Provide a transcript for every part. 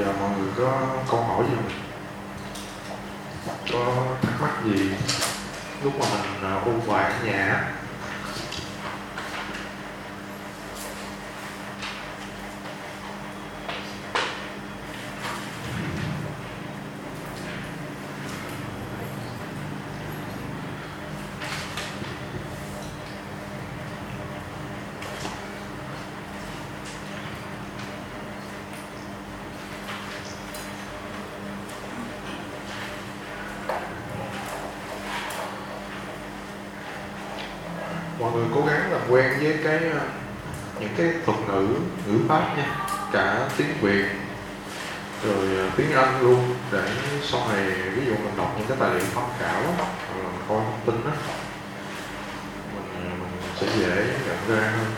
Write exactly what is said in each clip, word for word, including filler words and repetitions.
giờ mọi người có câu hỏi gì không? Có thắc mắc gì lúc mà mình ôn bài ở nhà á? Mọi người cố gắng làm quen với cái những cái thuật ngữ, ngữ pháp nha, cả tiếng Việt rồi tiếng Anh luôn, để sau này ví dụ mình đọc những cái tài liệu tham khảo hoặc là mình coi thông tin đó, mình, mình sẽ dễ nhận ra hơn.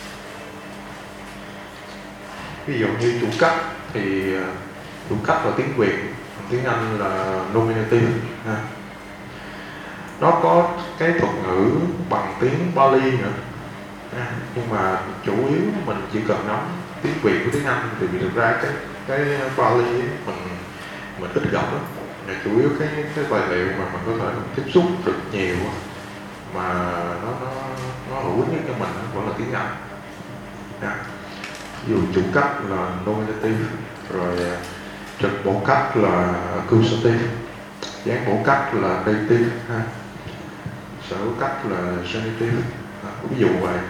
Ví dụ như chủ cách thì chủ cách là tiếng Việt, tiếng Anh là nominative ha. Nó có cái thuật ngữ bằng tiếng Pali nữa à, nhưng mà chủ yếu mình chỉ cần nắm tiếng Việt với tiếng Anh thì vì thực ra cái cái Pali ấy, mình mình ít gặp lắm. Chủ yếu cái cái tài liệu mà mình có thể mình tiếp xúc được nhiều mà nó nó nó hữu ích nhất cho mình vẫn là tiếng Anh à. Ví dụ chủ cách là nominative, rồi trực bổ cách là accusative, dán bổ cách là dative ha, sở hữu cách là genitive à, ví dụ vậy.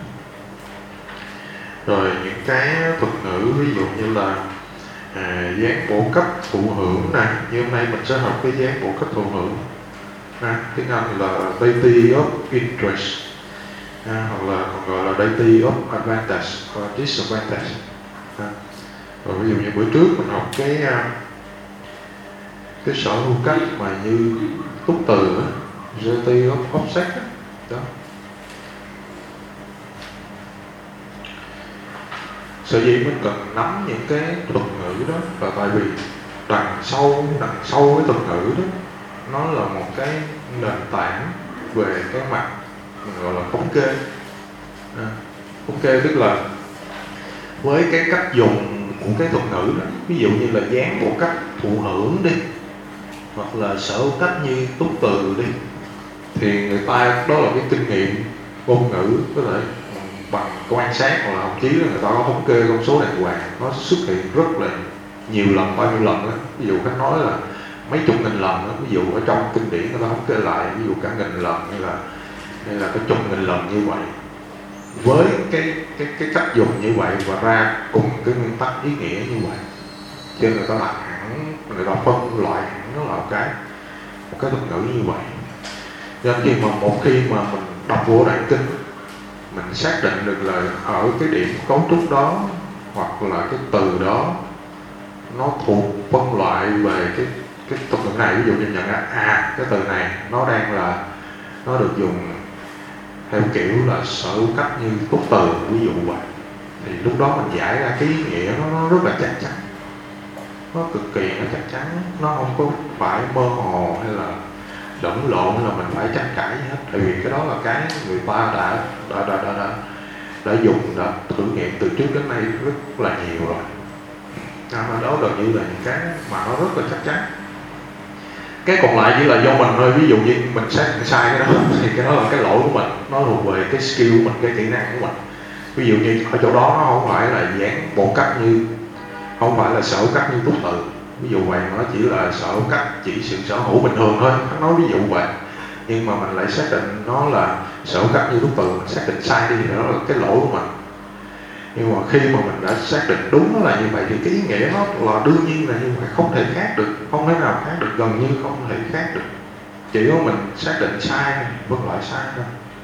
Rồi những cái thuật ngữ ví dụ như là à, dán bổ cách thụ hưởng này, như hôm nay mình sẽ học cái dán bổ cách thụ hưởng à, tiếng Anh là deity of interest à, hoặc là còn gọi là deity of advantage hoặc disadvantage à. Rồi ví dụ như bữa trước mình học cái cái sở hữu cách mà như túc từ đó, deity of object đó. đó sở dĩ mình cần nắm những cái thuật ngữ đó là tại vì đằng sau đằng sau cái thuật ngữ đó nó là một cái nền tảng về cái mặt mình gọi là thống kê à, thống kê tức là với cái cách dùng của cái thuật ngữ đó, ví dụ như là dán bộ cách thụ hưởng đi, hoặc là sở hữu cách như túc từ đi, thì người ta đó là cái kinh nghiệm ngôn ngữ, có thể bằng quan sát hoặc là học chí là người ta có thống kê con số đàng hoàng, nó xuất hiện rất là nhiều lần, bao nhiêu lần đó. Ví dụ khách nói là mấy chục nghìn lần đó. Ví dụ ở trong kinh điển người ta thống kê lại ví dụ cả nghìn lần hay là hay là cái chục nghìn lần như vậy, với cái cái cái cách dùng như vậy và ra cùng cái nguyên tắc ý nghĩa như vậy, cho nên người ta đặt hẳn, người ta phân loại hẳn nó là một cái một cái thuật ngữ như vậy. Nên khi mà một khi mà mình đọc vô Đại Kinh, mình xác định được là ở cái điểm cấu trúc đó hoặc là cái từ đó nó thuộc phân loại về cái cái thuật ngữ này, ví dụ như nhận ra à cái từ này nó đang là nó được dùng theo kiểu là sở hữu cách như túc từ, ví dụ vậy, thì lúc đó mình giải ra cái ý nghĩa nó, nó rất là chắc chắn, nó cực kỳ nó chắc chắn, nó không có phải mơ hồ hay là lẫn lộn hay là mình phải tranh cãi gì hết, tại vì cái đó là cái người ta đã đã đã đã đã, đã dùng, đã thử nghiệm từ trước đến nay rất là nhiều rồi. À, đó gần như là những cái mà nó rất là chắc chắn. Cái còn lại chỉ là do mình thôi, ví dụ như mình xác định sai cái đó thì cái đó là cái lỗi của mình, nó thuộc về cái skill của mình, cái kỹ năng của mình. Ví dụ như ở chỗ đó nó không phải là dán bộ cách như, không phải là sở hữu cách như túc từ, ví dụ vậy, nó chỉ là sở hữu cách chỉ sự sở hữu bình thường thôi, nó nói ví dụ vậy, nhưng mà mình lại xác định nó là sở hữu cách như túc từ, mình xác định sai đi thì đó là cái lỗi của mình. Nhưng mà khi mà mình đã xác định đúng nó là như vậy thì cái ý nghĩa nó là đương nhiên là như vậy, không thể khác được, không thể nào khác được, gần như không thể khác được, chỉ có mình xác định sai, vân loại sai thôi.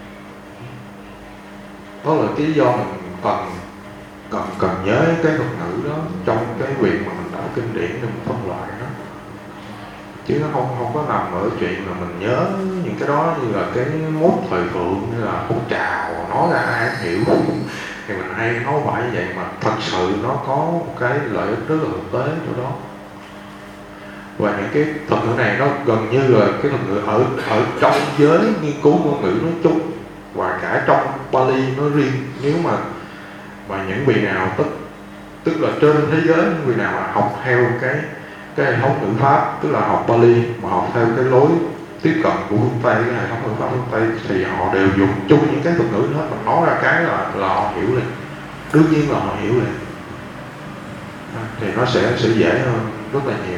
Đó là cái lý do mình cần cần cần nhớ cái thuật ngữ đó trong cái việc mà mình đọc kinh điển để mình phân loại nó, chứ nó không không có nằm ở chuyện là mình nhớ những cái đó như là cái mốt thời thượng hay là phong trào nói ra ai cũng hiểu thì mình hay nói phải như vậy, mà thật sự nó có một cái lợi ích rất là thực tế chỗ đó. Và những cái thuật ngữ này nó gần như là cái thuật ngữ ở ở trong giới nghiên cứu ngôn ngữ nói chung và cả trong Pali nói riêng. Nếu mà mà những vị nào tất tức là trên thế giới người nào mà học theo cái cái hệ thống ngữ pháp, tức là học Pali mà học theo cái lối tiếp cận của phương Tây, cái hệ thống ngữ pháp phương Tây, thì họ đều dùng chung những cái thuật ngữ hết, mà nói ra cái là là họ hiểu liền, đương nhiên là họ hiểu liền, thì nó sẽ sẽ dễ hơn rất là nhiều.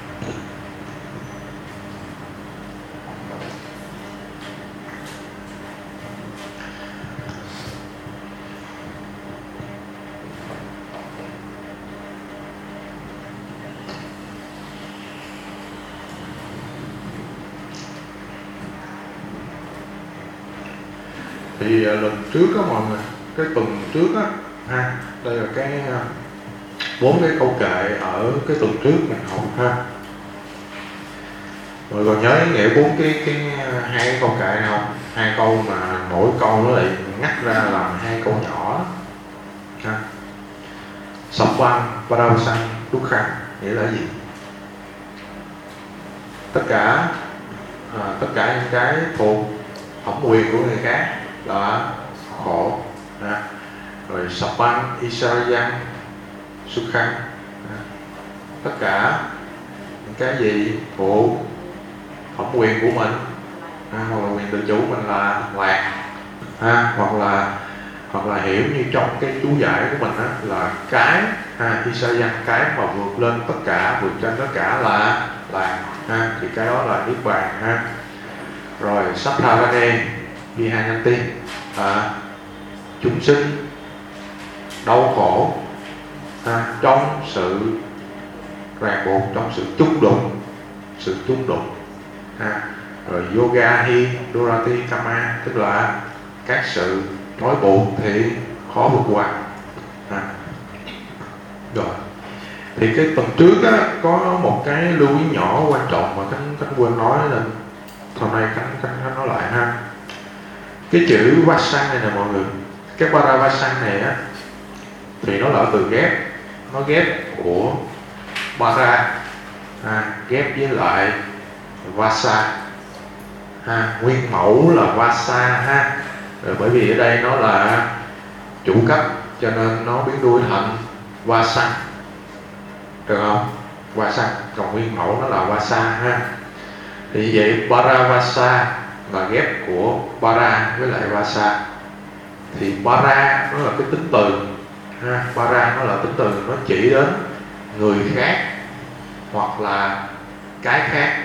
Thì lần trước á mọi người, cái tuần trước á ha, đây là cái bốn cái câu kệ ở cái tuần trước mình học ha. Mọi người còn nhớ ý nghĩa bốn cái cái hai cái câu kệ này không? Hai câu mà mỗi câu nó lại ngắt ra làm hai câu nhỏ ha. Sabbang Paravasan Dukkha nghĩa là gì? Tất cả à, tất cả những cái thuộc thẩm quyền của người khác là khổ ha. Rồi Sabbang Isarayang Sukha, tất cả những cái gì thuộc thẩm quyền của mình ha, hoặc là quyền tự chủ mình là lạc ha, hoặc là hoặc là hiểu như trong cái chú giải của mình á, là cái ha, Isarayang, cái mà vượt lên tất cả, vượt trên tất cả là lạc ha, thì cái đó là niết bàn ha. Rồi Sattharane Vihanyanti, à, chúng sinh đau khổ ha, trong sự ràng buộc, trong sự chung đụng, sự chung đụng ha. Rồi Yoga hi Durati Kama, tức là các sự trói buộc thì khó vượt qua ha. Rồi thì cái tuần trước á, có một cái lưu ý nhỏ quan trọng mà Khánh Khánh quên nói, nên hôm nay Khánh Khánh Khánh nói lại ha. Cái chữ Vasan này nè mọi người, cái Paravasan này á, thì nó là từ ghép, nó ghép của Para ha, ghép với lại Vasa ha, nguyên mẫu là Vasa ha. Rồi bởi vì ở đây nó là chủ cấp cho nên nó biến đuôi thành Vasan, được không? Vasan, còn nguyên mẫu nó là Vasa ha. Thì vậy Paravasa là ghép của Para với lại Vasa. Thì Para nó là cái tính từ ha, Para nó là tính từ, nó chỉ đến người khác hoặc là cái khác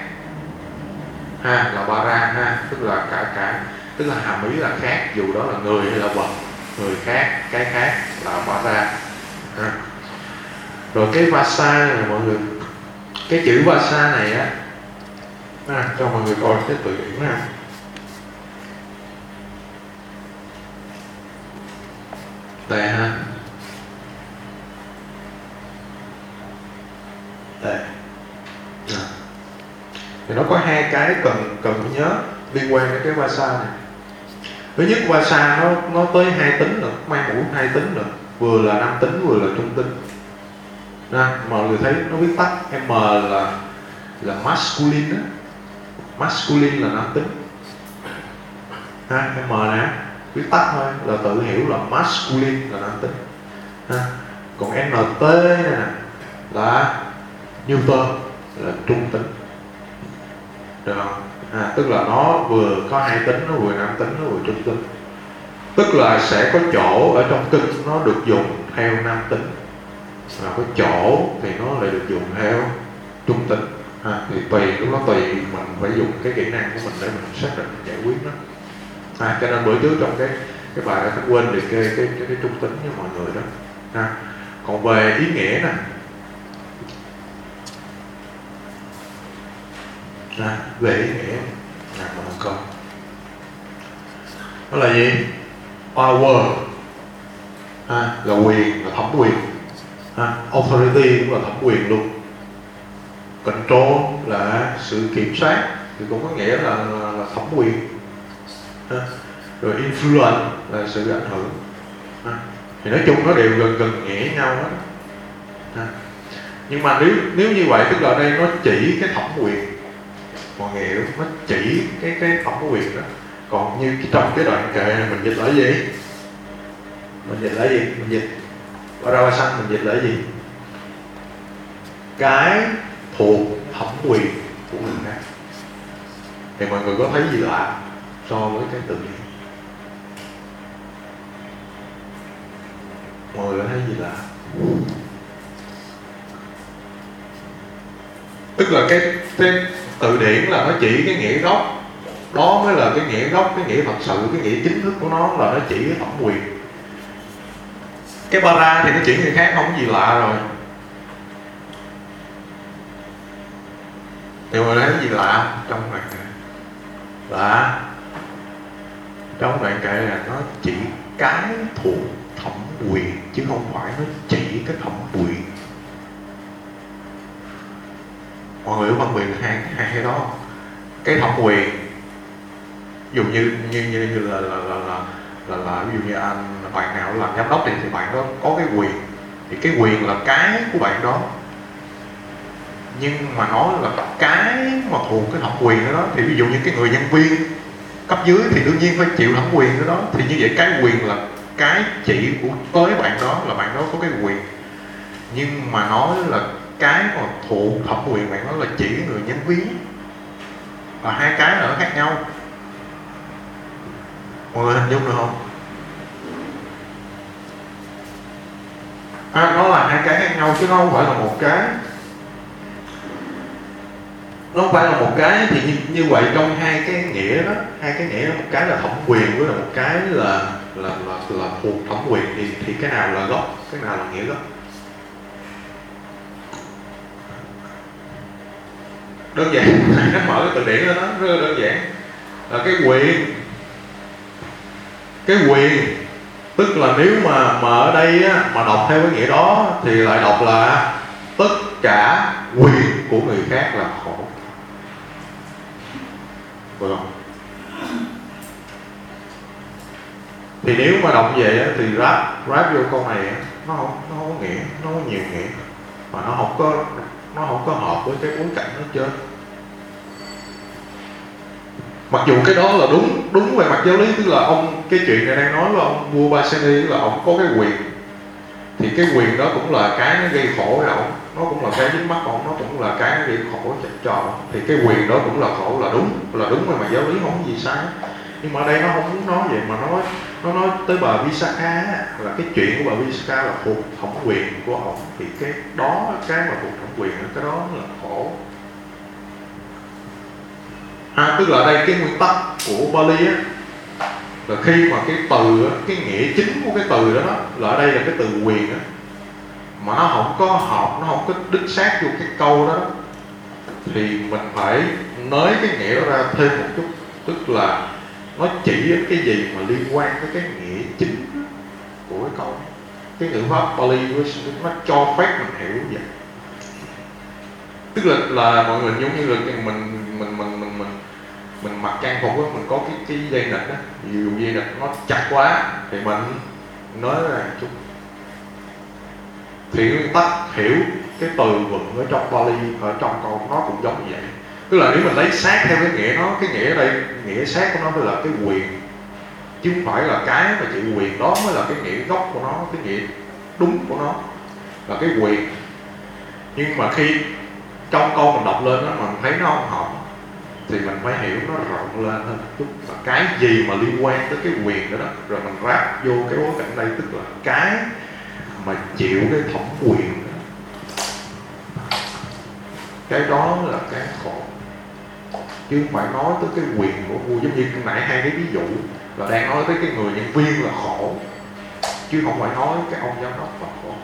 ha, là Para ha, tức là cả cả tức là hàm ý là khác, dù đó là người hay là vật, người khác, cái khác là Para ha. Rồi cái Vasa này mọi người, cái chữ Vasa này á, à, cho mọi người coi cái từ điển ha. Đây ha, đây à. Thì nó có hai cái cần cần phải nhớ liên quan đến cái Vasa này. Thứ nhất, Vasa nó nó tới hai tính nữa, mang mũi hai tính nữa, vừa là nam tính vừa là trung tính. À, mọi người thấy nó viết tắt M là là masculine đó. Masculine là nam tính ha, M nè viết tắt thôi là tự hiểu là masculine là nam tính ha. Còn N T này nè là Newton là trung tính, được không? À, tức là nó vừa có hai tính, nó vừa nam tính, nó vừa trung tính. Tức là sẽ có chỗ ở trong kinh nó được dùng theo nam tính, và có chỗ thì nó lại được dùng theo trung tính ha. Thì tùy, lúc đó tùy mình phải dùng cái kỹ năng của mình để mình xác định giải quyết nó ha. Cho nên bữa trước trong cái cái bài đã quên liệt kê cái, cái cái trung tính với mọi người đó ha. Còn về ý nghĩa nè à, về ý nghĩa là mọi người coi nó là gì? Power ha, là quyền, là thẩm quyền ha. Authority cũng là thẩm quyền luôn. Control là sự kiểm soát thì cũng có nghĩa là, là, là thẩm quyền ha. Rồi influence là sự ảnh hưởng ha. Thì nói chung nó đều gần gần nghĩa nhau hết ha. Nhưng mà nếu nếu như vậy tức là ở đây nó chỉ cái thẩm quyền, mọi người hiểu, nó chỉ cái cái thẩm quyền đó. Còn như trong cái đoạn kệ này mình dịch là gì? Mình dịch là gì? Mình dịch Paravasan mình dịch là gì? Cái thuộc thẩm quyền của người khác. Thì mọi người có thấy gì lạ so với cái từ điển? Mọi người có thấy gì lạ? Tức là cái, cái từ điển là nó chỉ cái nghĩa gốc, đó mới là cái nghĩa gốc, cái nghĩa thật sự, cái nghĩa chính thức của nó là nó chỉ cái thẩm quyền. Cái para thì nó chỉ người khác không có gì lạ rồi. Thì mọi người thấy gì lạ trong đoạn kệ? Lạ trong đoạn kệ là nó chỉ cái thuộc thẩm quyền chứ không phải nó chỉ cái thẩm quyền. Mọi người có phân biệt hai hai cái đó không? Cái thẩm quyền ví dụ như như như, như là, là, là, là, là, là ví dụ như anh bạn nào làm giám đốc thì, thì bạn đó có cái quyền, thì cái quyền là cái của bạn đó, nhưng mà nói là cái mà thuộc cái thẩm quyền đó, đó thì ví dụ như cái người nhân viên cấp dưới thì đương nhiên phải chịu thẩm quyền đó, đó. Thì như vậy cái quyền là cái chỉ của tới bạn đó, là bạn đó có cái quyền, nhưng mà nói là cái mà thuộc thẩm quyền bạn đó là chỉ người nhân viên, và hai cái là nó khác nhau. Mọi người hình dung được không? À, nó là hai cái khác nhau chứ nó không phải là một cái. Nó không phải là một cái. Thì như, như vậy trong hai cái nghĩa đó, hai cái nghĩa đó, một cái là thẩm quyền với là một cái là là là, là thuộc thẩm quyền, thì thì cái nào là gốc, cái nào là nghĩa gốc? Đơn giản, nó mở cái từ điển lên đó, rất là đơn giản, là cái quyền. Cái quyền tức là nếu mà mà ở đây á, mà đọc theo cái nghĩa đó thì lại đọc là tất cả quyền của người khác là khổ, được không? Thì nếu mà đọc như vậy á, thì ráp ráp vô câu này á, nó không nó không có nghĩa, nó có nhiều nghĩa mà nó không có nó không có hợp với cái bối cảnh đó trên. Mặc dù cái đó là đúng đúng về mặt giáo lý, tức là ông cái chuyện này đang nói với ông vua Pausanias là ông có cái quyền, thì cái quyền đó cũng là cái nó gây khổ cho ông, nó cũng là cái dính mắc ông, nó cũng là cái nó gây khổ cho ông. Thì cái quyền đó cũng là khổ, là đúng, là đúng về mặt giáo lý, không có gì sai. Nhưng mà ở đây nó không muốn nói vậy, mà nói nó nói tới bà Visakha là cái chuyện của bà Visakha là thuộc thẩm quyền của ông, thì cái đó, cái mà thuộc thẩm quyền cái đó là khổ. À, tức là ở đây cái nguyên tắc của Bali á, là khi mà cái từ á, cái nghĩa chính của cái từ đó, đó là ở đây là cái từ quyền á, mà nó không có hợp, nó không có đích xác vô cái câu đó, đó thì mình phải nới cái nghĩa đó ra thêm một chút, tức là nó chỉ cái gì mà liên quan tới cái nghĩa chính của cái câu. Cái ngữ pháp Bali với nó cho phép mình hiểu vậy. Tức là là mọi người giống như là mình mình mình mình mình mình mặc trang phục á, mình có cái cái dây nịt á, dù dây nịt nó chặt quá thì mình nói ra một chút. Thì nguyên tắc hiểu cái từ vựng ở trong Bali, ở trong câu nó cũng giống như vậy. Tức là nếu mình lấy sát theo cái nghĩa nó, cái nghĩa ở đây, nghĩa sát của nó mới là cái quyền, chứ không phải là cái mà chịu quyền đó mới là cái nghĩa gốc của nó, cái nghĩa đúng của nó là cái quyền. Nhưng mà khi trong câu mình đọc lên đó mà mình thấy nó không hợp thì mình phải hiểu nó rộng lên hơn chút, và cái gì mà liên quan tới cái quyền đó, đó rồi mình ráp vô cái bối cảnh đây, tức là cái mà chịu cái thẩm quyền đó. Cái đó là cái khổ, chứ không phải nói tới cái quyền của vua. Giống như nãy hai cái ví dụ là đang nói tới cái người nhân viên là khổ, chứ không phải nói cái ông giám đốc là khổ.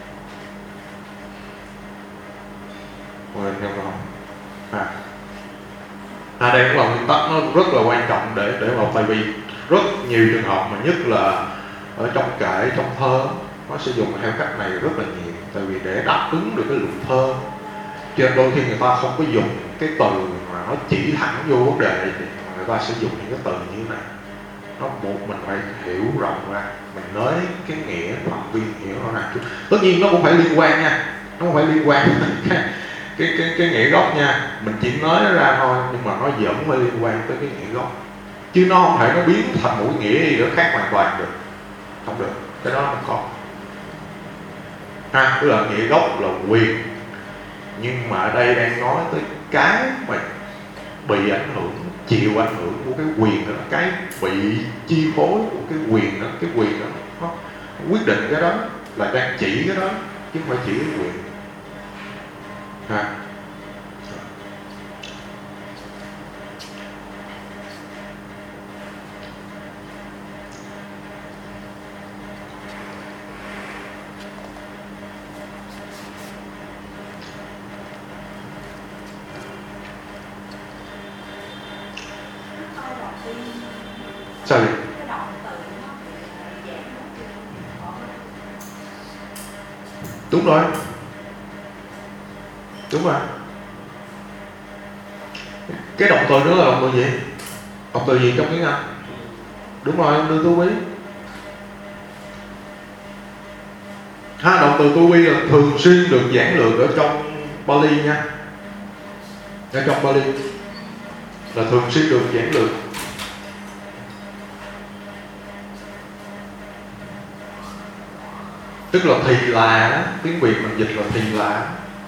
Mọi người hiểu không? À. À, đây cũng là nguyên tắc nó rất là quan trọng để để mà, tại vì rất nhiều trường hợp mà nhất là ở trong kệ, trong thơ nó sử dụng theo cách này rất là nhiều, tại vì để đáp ứng được cái luật thơ, cho nên đôi khi người ta không có dùng cái từ mà nó chỉ thẳng vô vấn đề, thì người ta sử dụng những cái từ như thế này. Nó buộc mình phải hiểu rộng ra, mình nói cái nghĩa phạm vi hiểu nó nào chút. Tất nhiên nó cũng phải liên quan nha, nó không phải liên quan cái cái cái cái nghĩa gốc nha, mình chỉ nói nó ra thôi, nhưng mà nó vẫn phải liên quan tới cái nghĩa gốc, chứ nó không thể nó biến thành một nghĩa gì đó khác hoàn toàn được, không được, cái đó không có. ha, tức là nghĩa gốc là quyền. Nhưng mà ở đây đang nói tới cái mà bị ảnh hưởng, chịu ảnh hưởng của cái quyền đó, cái bị chi phối của cái quyền đó, cái quyền đó nó quyết định cái đó, là đang chỉ cái đó chứ không phải chỉ cái quyền ha. Sao vậy? Đúng rồi. Đúng rồi. Cái động từ đó là động từ gì? Động từ gì trong tiếng Anh? Đúng rồi, động từ to be. Ha, động từ to be là thường xuyên được giảng lược ở trong Pali nha. Ở trong Pali là thường xuyên được giảng lược. Tức là thì là, tiếng Việt mình dịch là thì là.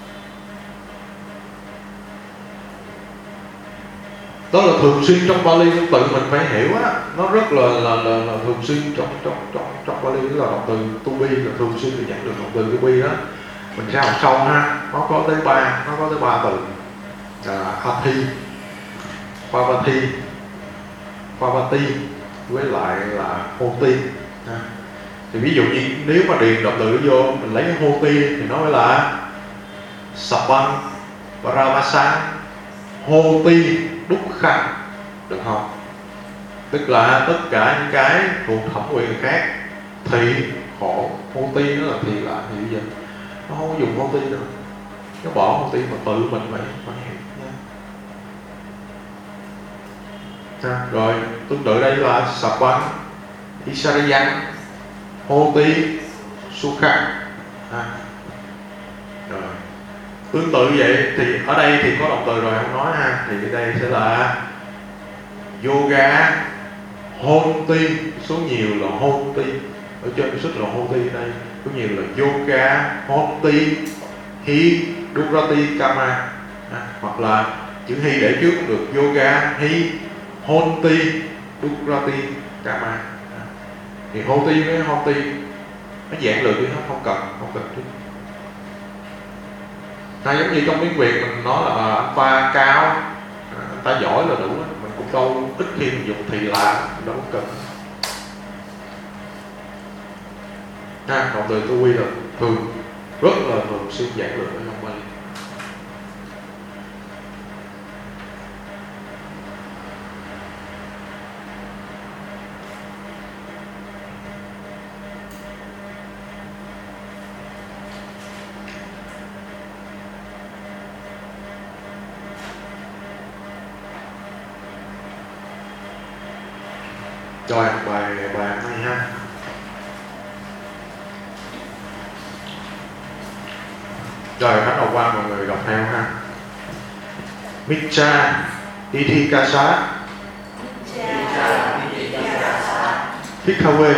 Đó là thường xuyên trong Pali, tự mình phải hiểu á, nó rất là là, là, là thường xuyên trong trong trong trong Pali, là động từ to be là thường xuyên được nhận được động từ to be đó. Mình sẽ học sau ha, nó có tới ba, nó có tới ba từ. À, Athi, Pavati, Pavati với lại là Hoti. Ha. Thì ví dụ như nếu mà điền động từ vô, mình lấy cái Hoti thì nó mới là Sapan, Paramasa, Hoti, Dukha, được không? Tức là tất cả những cái thuộc thẩm quyền khác, thị, khổ, Hoti nó là thì là thì bây giờ nó không có dùng Hoti nữa, nó bỏ Hoti mà tự mình phải phải hiểu nha. À, rồi tương tự đây là Sapan, Isariyan, Hoti, Sukha. À. Rồi tương tự vậy thì ở đây thì có động từ rồi không nói ha, thì đây sẽ là yoga Honti, số nhiều là Honti, ở trên sách là Honti, đây số nhiều là yoga Honti Hi Durati Kama. À, hoặc là chữ Hi để trước cũng được, yoga Hi Honti Durati Kama. À, thì Honti với Honti nó dạng lược đi, nó không cần không cần trước. Hay giống như trong tiếng Việt mình nói là anh ta cao, anh ta giỏi là đủ, mình cũng đâu ít khi mình dùng thì là đâu có cần. Ha, động từ to be là thường rất là thường xuyên giảng lược ở trong Pali. Rồi bài bài này ha. Rồi bắt đầu qua mọi người đọc theo ha. Miccha Ithikasa Hikawe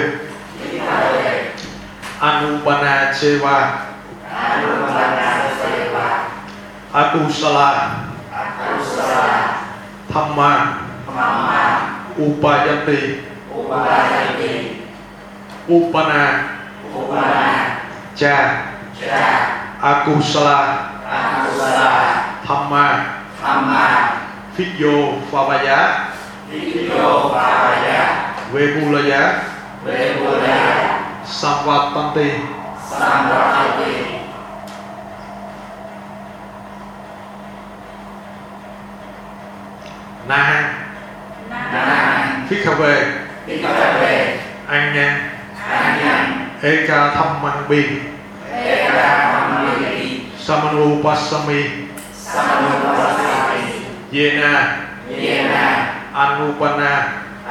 Anupana Cheva Akusala Thamma Upayati Upana Cha Akusala Thamma Phidyo Phavaya Vebulaya Samvatanti. Nahan Phikkhave An Nhan Eka Thammanbi Samanu Pasami Yena Anupana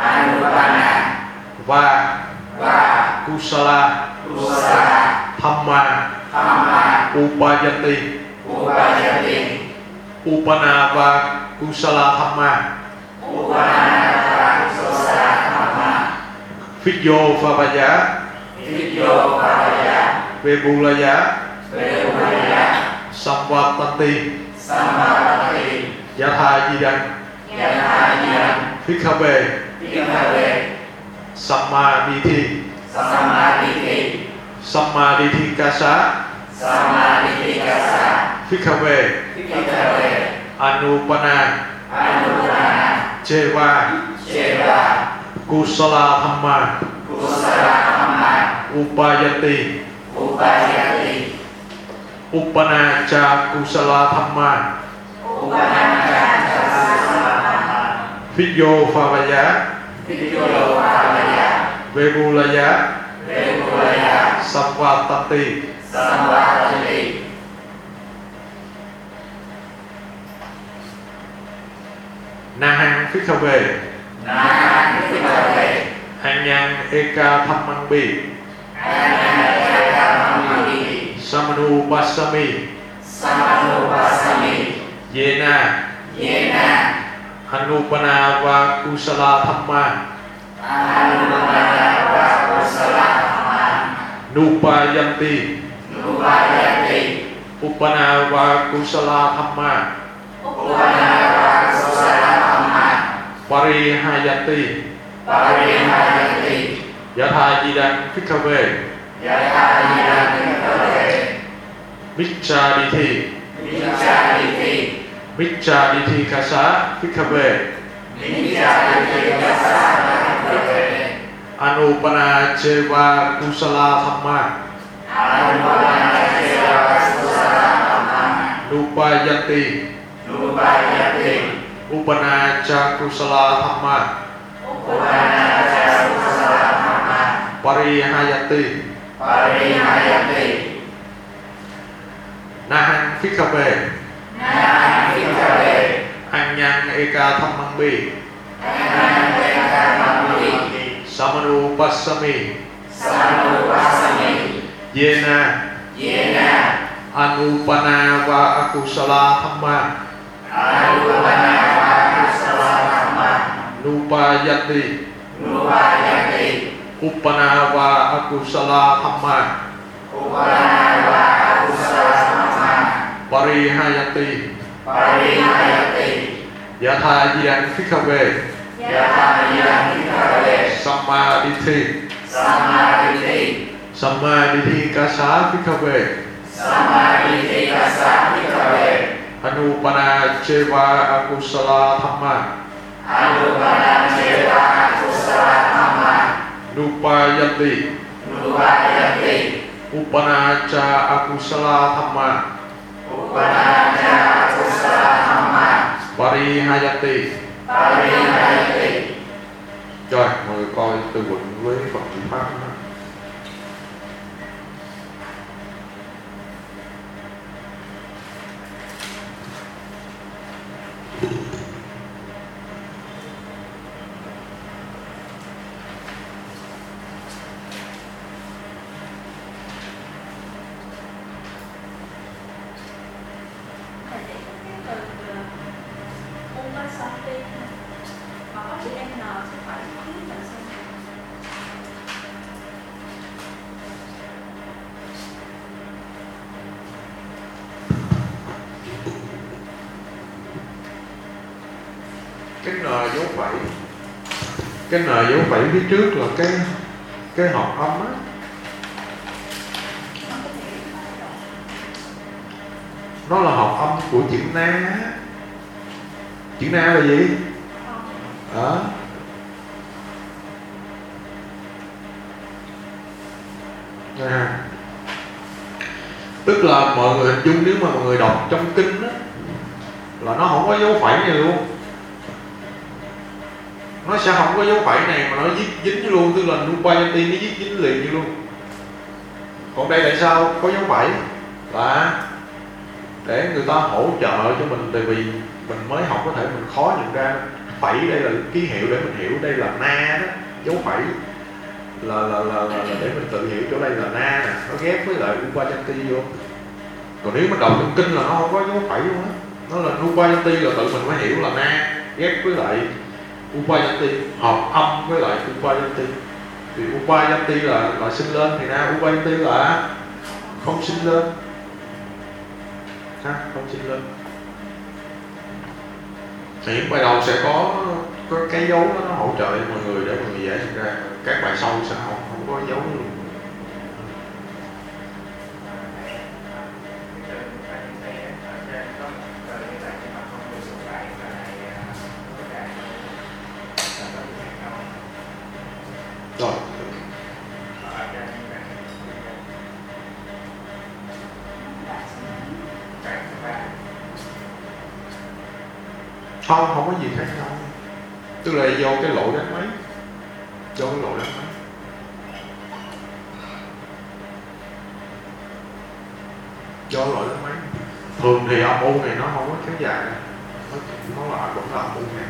Va Kusala Thamma Upayati Upana Va Kusala Thamma Phidyo Phavaya Vebulaya Samvatanti Samvatanti Yatha Yidan Yatha Yidan Bhikkhave Bhikkhave Sammaditi Sammaditi Sammaditthikassa Sammaditthikassa Bhikkhave Bhikkhave Anupana Anupana Cheva Cheva Kusala Dhamma Kusala Dhamma Upayati Upayati Upanacha Kusala Dhamma Upanacha Kusala Dhamma Vidyo Phavaya Vidyo Phavaya Vegulaya Vegulaya Samvatanti Samvatanti Nahang Bhikkhave Nahang Bhikkhave Hanyang Eka Dhammambi Anayakammambi Samanupasami Samanupasami Yena Yena Anupana Va Kusala Dhamma Anupana Va Kusala Dhamma Nupayanti Nupayati Upana Va Kusala Dhamma Upana Va Kusala Dhamma Parihayati Parihayati Yatha Yidan Bhikkhave Yatha Yidan Bhikkhave Micchaditi Micchaditi Micchaditthikassa Bhikkhave Micchaditthikassa Bhikkhave Anupana Cheva Kusala Dhamma Anupana Cheva Kusala Dhamma Nupayati Nupayati Upanacha Kusala Dhamma Upanacha Kusala Dhamma Parihayati Parihayati Nahang Bhikkhave Nahang Bhikkhave Hanyang Eka Dhammambi Anayakammambi Samanupasami Samanupasami Yena Yena Anupana Va Akusala Dhamma Anupana Va Kusala Dhamma Nupayati Nupayati Upana Va Akusala Dhamma Upana Va Kusala Dhamma Parihayati Parihayati Yatha Yidan Bhikkhave Yatha Yidan Bhikkhave Sammaditthi Sammaditthi Sammaditthikassa Bhikkhave Sammaditthikassa Bhikkhave Anupana Cheva Akusala Dhamma Anupana Cheva Kusala Dhamma Nupayati Nupayati Upanacha Akusala Dhamma Upanacha Kusala Dhamma Parihayati Parihayati. Rồi, mời coi tư vựng với Phật trị Pháp. mà có chữ N chứ phải ký là sao? Cái N dấu phẩy, cái N dấu phẩy phía trước là cái cái hợp âm á. Nó là hợp âm của chữ Na. Chữ Na là gì? Đó. À. Tức là mọi người hình dung nếu mà mọi người đọc trong kinh đó, là nó không có dấu phẩy này luôn. Nó sẽ không có dấu phẩy này mà nó dính dính luôn, tức là Nupayati nó dính dính liền như luôn. Còn đây tại sao có dấu phẩy? Là để người ta hỗ trợ cho mình, tại vì mình mới học có thể mình khó nhận ra phẩy đây là ký hiệu để mình hiểu đây là na đó, dấu phẩy là là, là, là, là để mình tự hiểu chỗ đây là na nè, nó ghép với lại Upayati vô. Còn nếu mình đọc trong kinh là nó không có dấu phẩy luôn á, nó là Upayati là tự mình phải hiểu là na ghép với lại Upayati, hợp âm với lại Upayati. Thì Upayati là là sinh lên thì na Upayati là không sinh lên. ha, không sinh linh. Thì những bài đầu sẽ có có cái dấu đó, nó hỗ trợ cho mọi người để mọi người dễ nhận ra. Các bài sau sẽ không không có dấu luôn. Rồi. Không, không có gì khác nhau. Tức là do cái lỗ đánh máy. Do cái lỗ đánh máy. Do cái lỗ đánh máy. Thường thì âm u này nó không có kéo dài. Nó, nó là vẫn là âm u ngắn.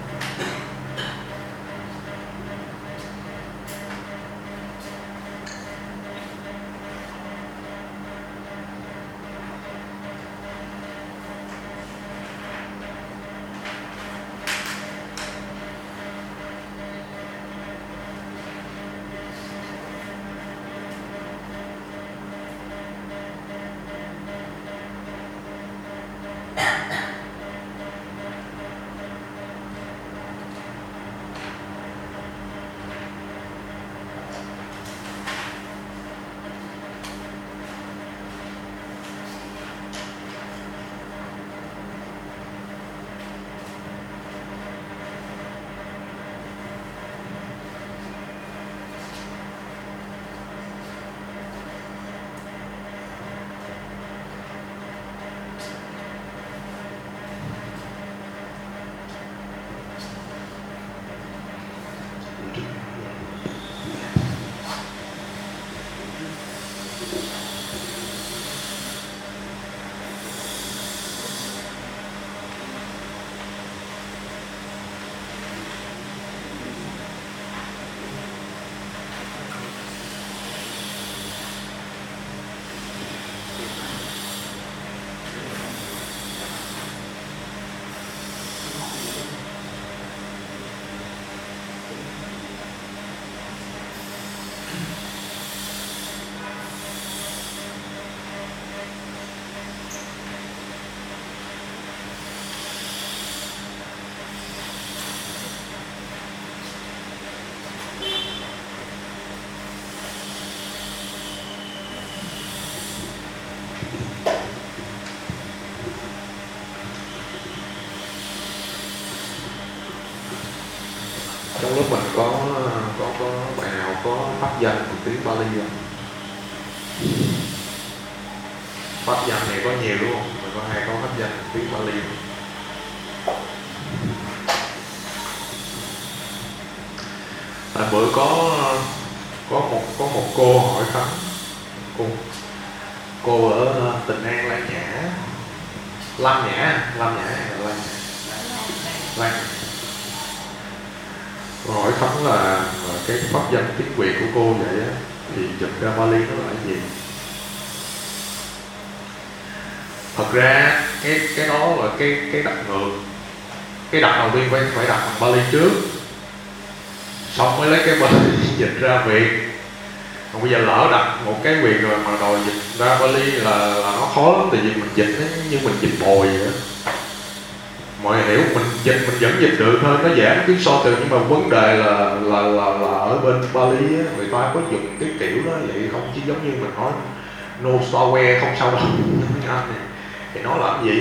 Trong lúc mình có có có bài nào có pháp danh của tiếng Pali không? Pháp danh này có nhiều đúng không? Mình có hay có pháp danh của tiếng Pali không? À, bữa có có một có một cô hỏi Khánh, cô cô ở Tình An Lan Nhã, Lam Nhã, Lam Nhã hay là Lan Nhã? Lan. Cô hỏi Khánh là, là cái pháp danh tiếng Việt của cô vậy á, thì dịch ra Pali nó là cái gì? Thật ra cái cái đó là cái cái đặt ngược, cái đặt đầu tiên phải phải đặt bằng Pali trước, xong mới lấy cái Pali dịch ra Việt. Còn bây giờ lỡ đặt một cái Việt rồi mà đòi dịch ra Pali là là nó khó lắm, tại vì mình dịch ấy, như mình dịch bồi vậy đó. Mọi người hiểu, mình dịch mình vẫn dịch được thôi, nó dễ tiếng so từ, nhưng mà vấn đề là là là, là ở bên Pali á, người ta có dùng cái kiểu đó vậy không, chứ giống như mình nói no software không sao đâu anh này thì nó làm gì?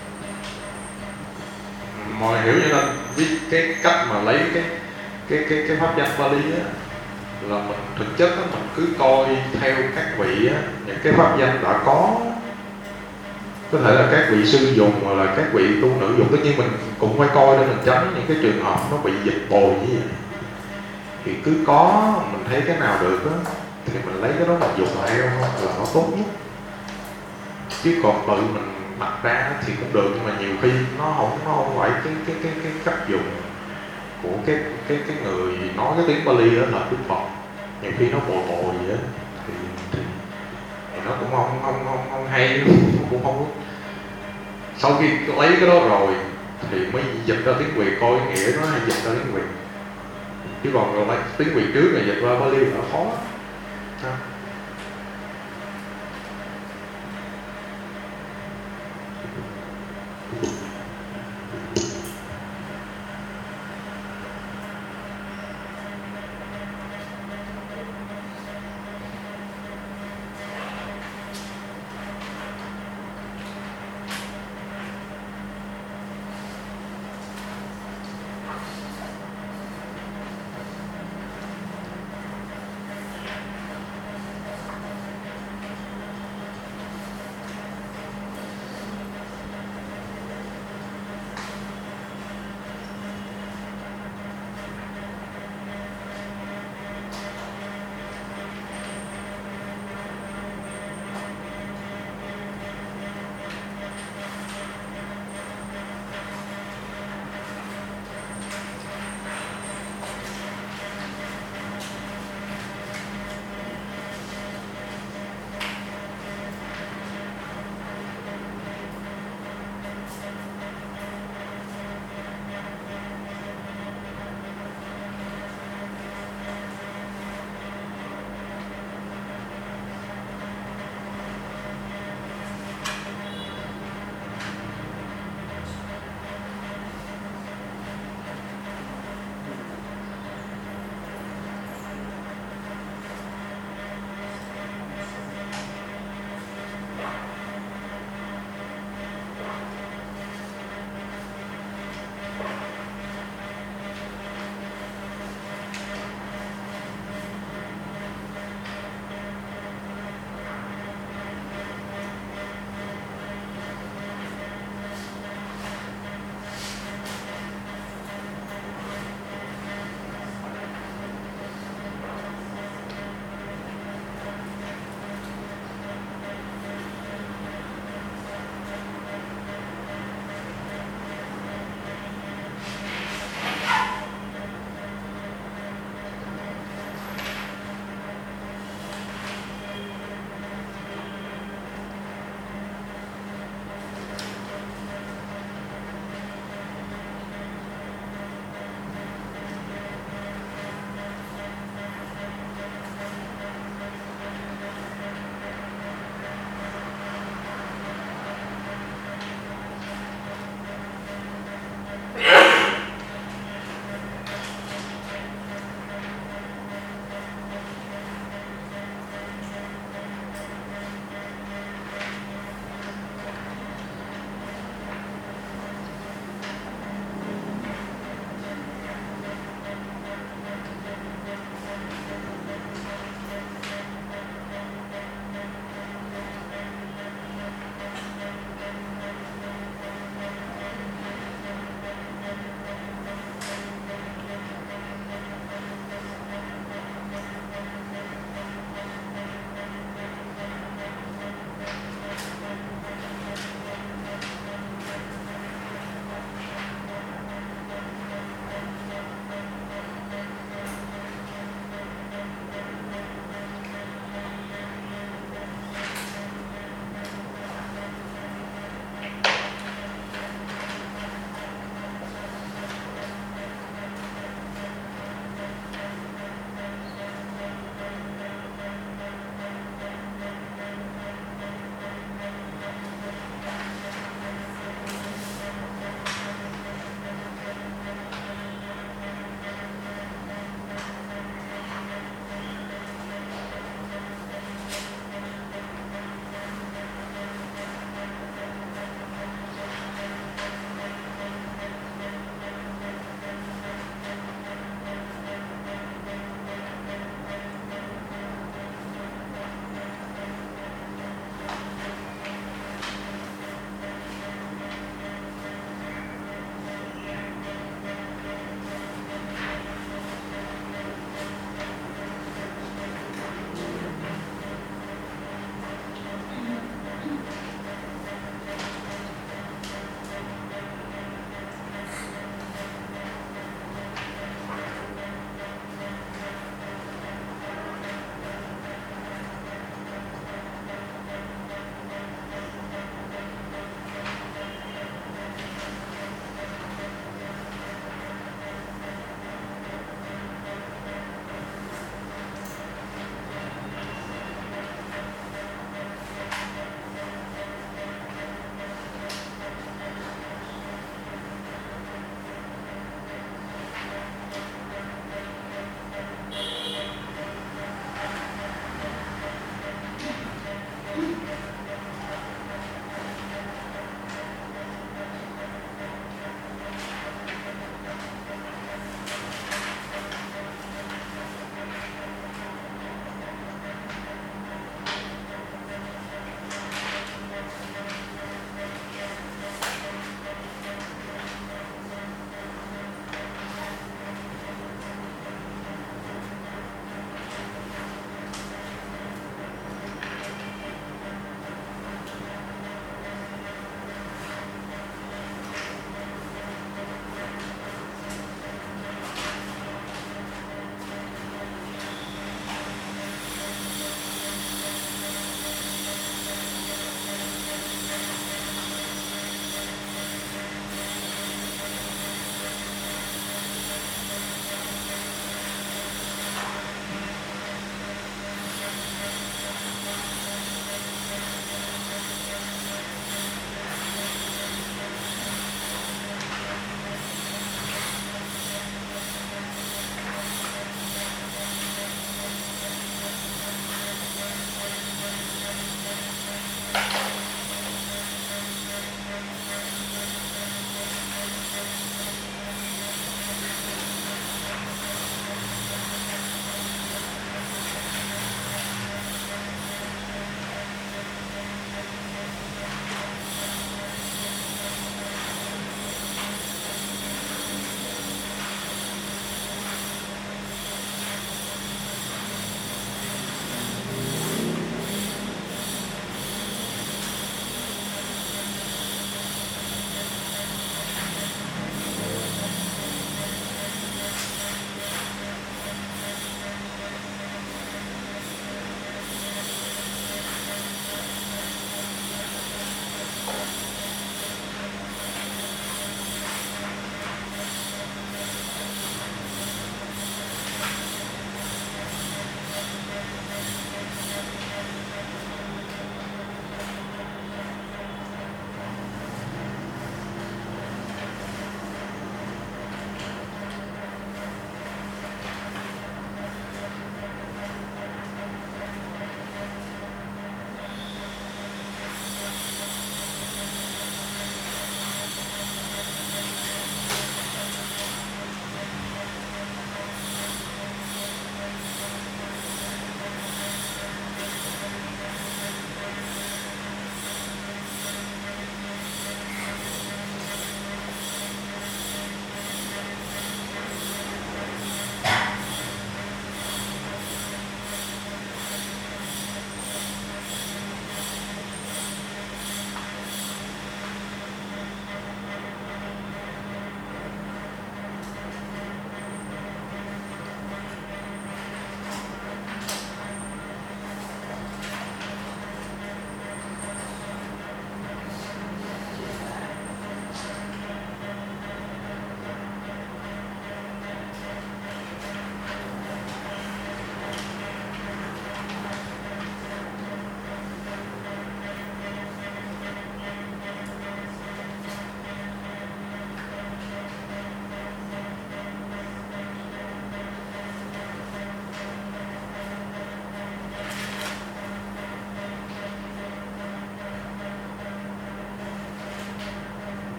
Mọi người hiểu, cho nên cái, cái cách mà lấy cái cái cái cái pháp danh Pali á là mình thực chất á, mình cứ coi theo các vị á, những cái pháp danh đã có, có thể là các vị sư dùng hoặc là các vị tu nữ dùng, tất nhiên mình cũng phải coi để mình tránh những cái trường hợp nó bị dịch bồi như vậy. Thì cứ có mình thấy cái nào được á thì mình lấy cái đó mình dùng theo là nó tốt nhất, chứ còn tự mình đặt ra thì cũng được, nhưng mà nhiều khi nó không nó không phải cái cái cái cái cách dùng của cái cái cái người nói cái tiếng Pali đó là Đức Phật, nhiều khi nó bồi bồi vậy á thì, thì, thì nó cũng không không không không hay, cũng không. Sau khi lấy cái đó rồi thì mới dịch ra tiếng Việt coi cái nghĩa nó hay dịch ra tiếng Việt, chứ còn rồi lấy tiếng Việt trước là dịch ra Pali là khó ha.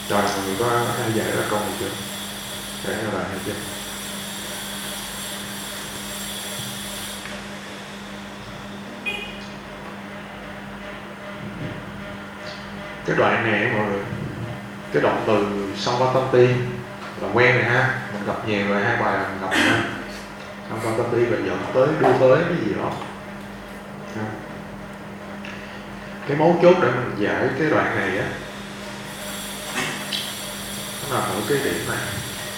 Rồi mọi người có ai giải ra câu này chưa? Giải ra bài này chưa? Cái đoạn này mọi người, cái động từ Samvatanti là quen rồi ha, mình gặp nhiều rồi, hai bài mình gặp ha. Samvatanti là dẫn tới, đưa tới cái gì đó. Cái mấu chốt để mình giải cái đoạn này á, nó nằm ở cái điểm này.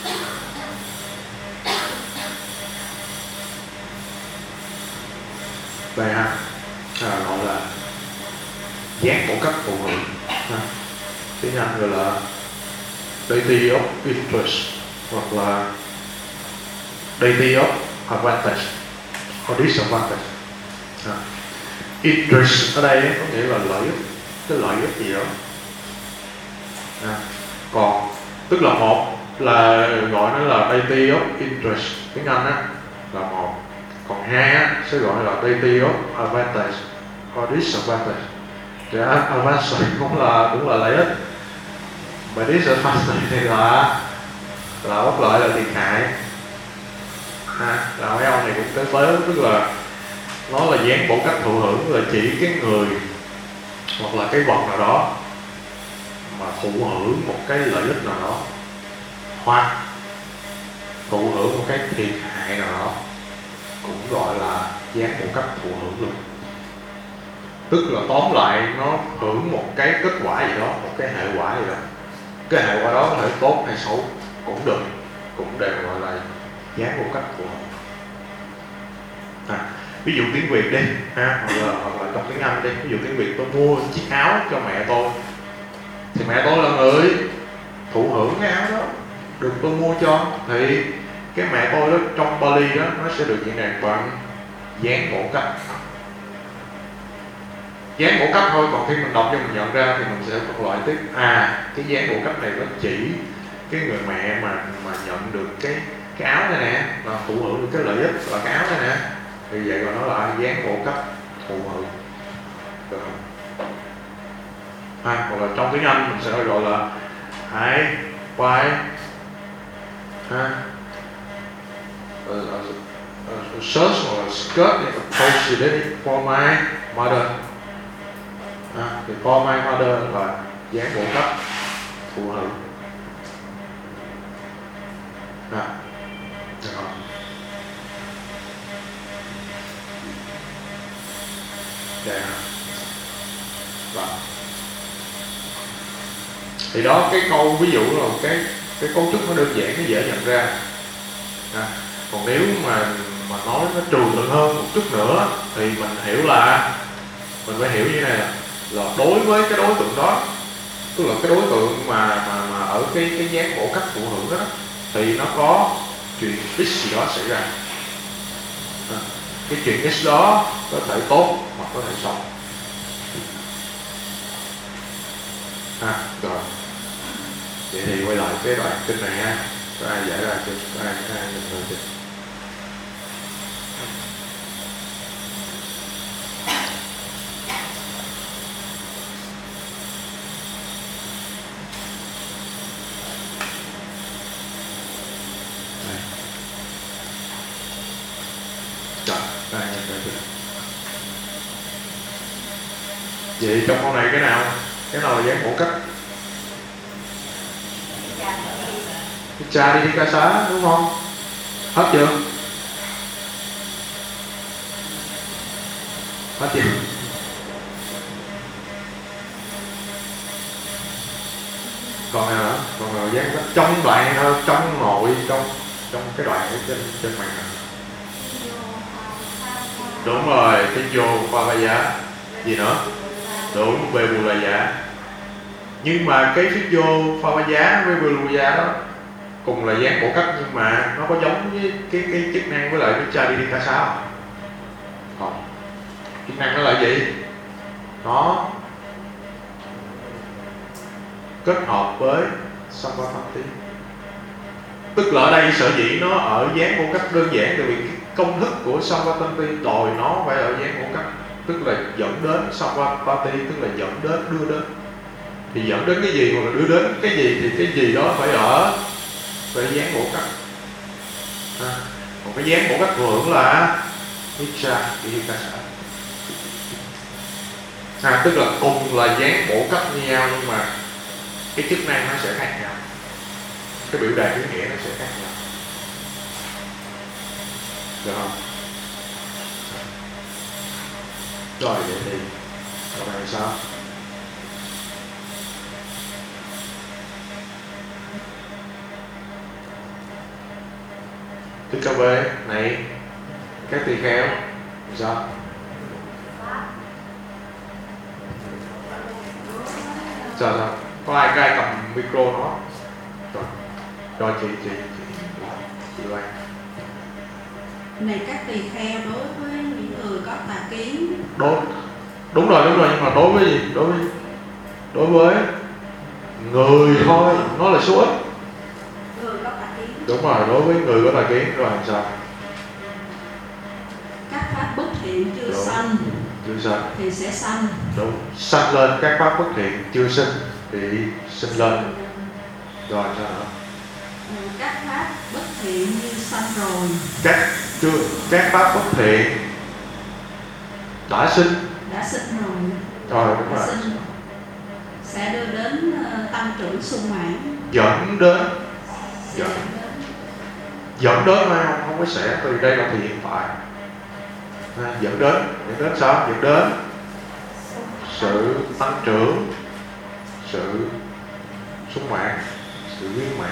Đây ha, à, gọi là dán một cách thụ hưởng. Tiếng Anh gọi là deity of interest hoặc là deity of advantage or disadvantage. À. Interest ở đây có nghĩa là lợi ích, cái lợi ích gì đó. À. Còn tức là một là gọi nó là deity of interest, tiếng Anh á là một. Còn hai á sẽ gọi là deity of advantage or disadvantage. Thì advantage cũng là cũng là lợi ích, mà disadvantage thì là là bất lợi, là thiệt hại. À, là mấy ông này cũng tới tới, tức là nó là dán bộ cách thụ hưởng, là chỉ cái người hoặc là cái vật nào đó mà thụ hưởng một cái lợi ích nào đó, hoặc thụ hưởng một cái thiệt hại nào đó, cũng gọi là dán bộ cách thụ hưởng luôn. Tức là tóm lại nó hưởng một cái kết quả gì đó, một cái hệ quả gì đó. Cái hệ quả đó có thể tốt hay xấu cũng được, cũng đều gọi là dán bộ cách thụ hưởng. À, ví dụ tiếng Việt đi ha, hoặc là, hoặc là trong tiếng Anh đi, ví dụ tiếng Việt tôi mua chiếc áo cho mẹ tôi, thì mẹ tôi là người thụ hưởng cái áo đó, được tôi mua cho, thì cái mẹ tôi đó trong Bali đó nó sẽ được diễn đạt bằng dán bộ cách. Dán bộ cách thôi, còn khi mình đọc cho mình nhận ra thì mình sẽ phân loại tiếp. À, cái dán bộ cách này nó chỉ cái người mẹ mà mà nhận được cái cái áo này nè, là thụ hưởng được cái lợi ích là cái áo này nè, thì vậy gọi nó là dán bộ cách thụ hưởng, được không? À, hoặc là trong tiếng Anh mình sẽ gọi là I buy ha, a, a, a shirt hoặc là skirt này purchased for my mother. À, thì for my mother là dán bộ cách thụ hưởng. À, được không? Đây hả? Và thì đó, cái câu ví dụ là cái cái cấu trúc nó đơn giản, nó dễ nhận ra. À, còn nếu mà mà nói nó trừu tượng hơn một chút nữa thì mình hiểu là mình phải hiểu như này là, là đối với cái đối tượng đó, tức là cái đối tượng mà mà, mà ở cái cái dán bộ cách thụ hưởng đó, thì nó có chuyện X gì đó xảy ra. À, cái chuyện X đó có thể tốt hoặc có thể xấu. À, rồi. Vậy thì quay lại cái đoạn kinh này ha. Có ai giải ra chưa? Có ai, có ai nhìn rồi chưa? Đây. Rồi, có ai nhìn rồi chưa? Vậy trong câu này cái nào? Cái nào là dán bộ cách? Cái cha đi đi ca xá, đúng không? Hết chưa? Hết chưa? Còn nào nữa? Còn nào dán cách trong đoạn thôi, trong nội, trong trong cái đoạn ở trên trên màn hình. Đúng rồi, cái vô Pavaya. Gì nữa? Đúng, về bù là giá. Nhưng mà cái phía vô Pavaya với Veluvaya đó cùng là dán bộ cách, nhưng mà nó có giống với cái cái chức năng với lại cái Chadidikasa không? Không. Chức năng nó là gì? Nó kết hợp với Samvatanti. Tức là ở đây sở dĩ nó ở dán bộ cách đơn giản, tại vì cái công thức của Samvatanti đòi nó phải ở dán bộ cách, tức là dẫn đến Samvatanti, tức là dẫn đến, đưa đến. thì dẫn đến cái gì, hoặc là đưa đến cái gì, thì cái gì đó phải ở phải dáng bổ cách. À, còn cái dáng bổ cách thừa hưởng là Icha Ikasa. À, tức là cùng là dáng bổ cách như nhau, nhưng mà cái chức năng nó sẽ khác nhau, cái biểu đạt ý nghĩa nó sẽ khác nhau, được không? Rồi vậy thì câu này sao? Tiếp câu B này, các tỳ kheo sao? Sao sao? Có ai có ai cầm micro nó? Rồi, rồi chị chị chị chị Loan. Này các tỳ kheo, đối với những người có tà kiến. Đối đúng rồi đúng rồi, nhưng mà đối với gì? Đối với đối với người thôi, nó là số ít. Người có tà kiến. Đúng rồi, đối với người có tà kiến rồi làm sao? Các pháp bất thiện chưa Đúng. sanh Chưa sanh. thì sẽ sanh. Đúng, sanh lên các pháp bất thiện chưa sinh thì sinh lên. Rồi sao nữa? Các pháp bất thiện như sanh rồi. Các chưa các pháp bất thiện đã sinh. Đã sinh rồi. Rồi đúng Đã rồi. sinh sẽ đưa đến uh, tăng trưởng sung mãn. Dẫn đến Sẽ Dẫn. dẫn đến dẫn đến mà không, không có sẽ, từ đây là thì hiện tại. À, dẫn đến dẫn đến sao? Dẫn đến sự tăng trưởng, sự sung mãn, sự viên mãn.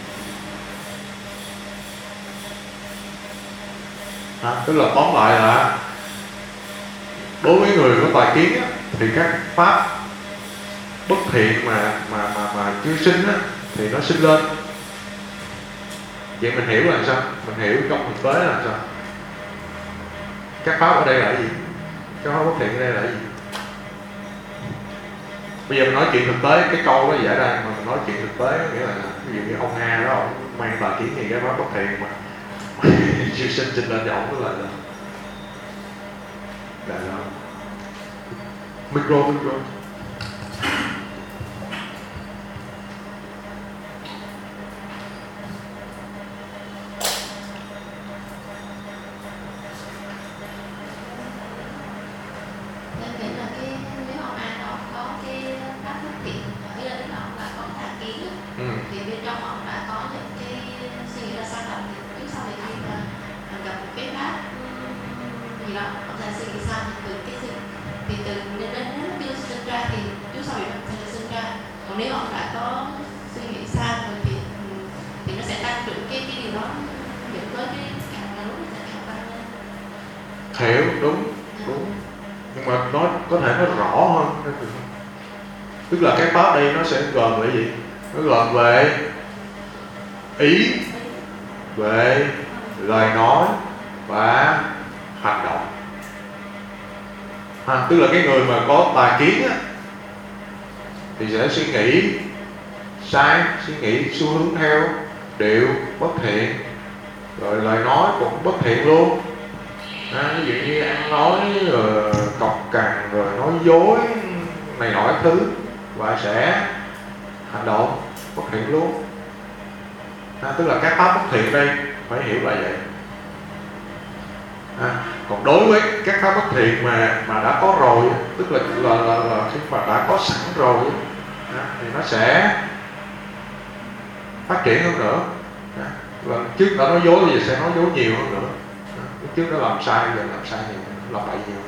À, tức là tóm lại là đối với người có tà kiến á, thì các pháp bất thiện mà mà mà mà chưa sinh á, thì nó sinh lên. Vậy mình hiểu là sao? Mình hiểu trong thực tế là sao? Các pháp ở đây là cái gì? Các pháp bất thiện ở đây là cái gì? Bây giờ mình nói chuyện thực tế, cái câu đó giải ra, mà mình nói chuyện thực tế nghĩa là ví dụ như ông A đó, ông mang tà kiến gì cái pháp bất thiện mà chưa sinh sinh lên cho ổng nó là là là là micro micro. Em nghĩ là cái nếu ông A đó có cái pháp bất thiện, ý là tức là ông đã có tà kiến á, Ừ. thì bên trong ông đã có những cái suy nghĩ là sai lầm, thì trước sau này khi mà gặp một cái pháp ừm, gì đó, ông sẽ suy nghĩ sai từ cái gì, thì từ đến đến nó chưa sinh ra thì trước sau này nó sẽ sinh ra. Còn nếu ông đã có suy nghĩ sai rồi thì ừm, thì nó sẽ tăng trưởng cái cái điều đó, dẫn tới cái càng là lúc nó sẽ càng tăng lên. Hiểu, đúng đúng, nhưng mà nó có thể nó rõ hơn. Tức là cái pháp đây nó sẽ gồm về gì? Nó gồm về ý, về lời nói và hành động. À, tức là cái người mà có tà kiến á, thì sẽ suy nghĩ sai, suy nghĩ xu hướng theo điệu bất thiện, rồi lời nói cũng bất thiện luôn. À, ví dụ như ăn nói rồi cọc cằn, rồi nói dối này nọ thứ, và sẽ hành động bất thiện luôn. À, tức là các pháp bất thiện đây phải hiểu là vậy. À, còn đối với các pháp bất thiện mà mà đã có rồi, tức là là là, là khi mà đã có sẵn rồi, à, thì nó sẽ phát triển hơn nữa. À, lần trước đã nói dối, bây giờ sẽ nói dối nhiều hơn nữa. À, lúc trước đã làm sai, giờ làm sai nhiều, làm bậy nhiều.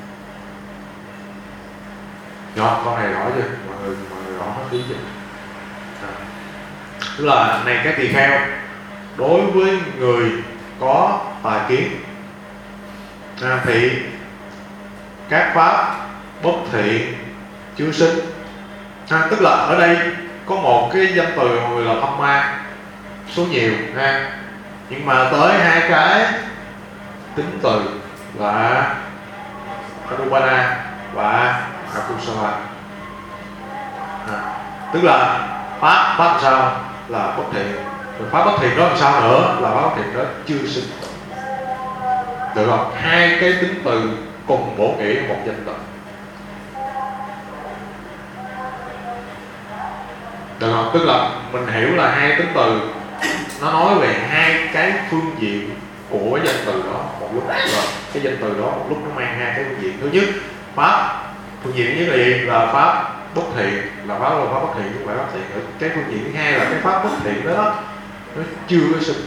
Rồi, con này rõ chưa? Mọi người, mọi người rõ hết tí chưa? À, tức là này các tỳ kheo, đối với người có tà kiến, à, thì các pháp bất thiện chưa sinh. À, tức là ở đây có một cái danh từ là thâm ma, số nhiều ha, nhưng mà tới hai cái tính từ là Anupada và Akusala. À, tức là pháp pháp sao là bất thiện, rồi pháp bất thiện đó làm sao nữa là pháp bất thiện đó chưa sinh. Được không? Hai cái tính từ cùng bổ nghĩa một danh từ. Được không? Tức là mình hiểu là hai tính từ nó nói về hai cái phương diện của danh từ đó một lúc. Rồi cái danh từ đó một lúc nó mang hai cái phương diện. Thứ nhất, pháp phương diện thứ nhất là gì? Là pháp bất thiện, là pháp là pháp bất thiện chứ không phải bất thiện nữa. Cái phương diện thứ hai là cái pháp bất thiện đó, đó nó chưa có sinh.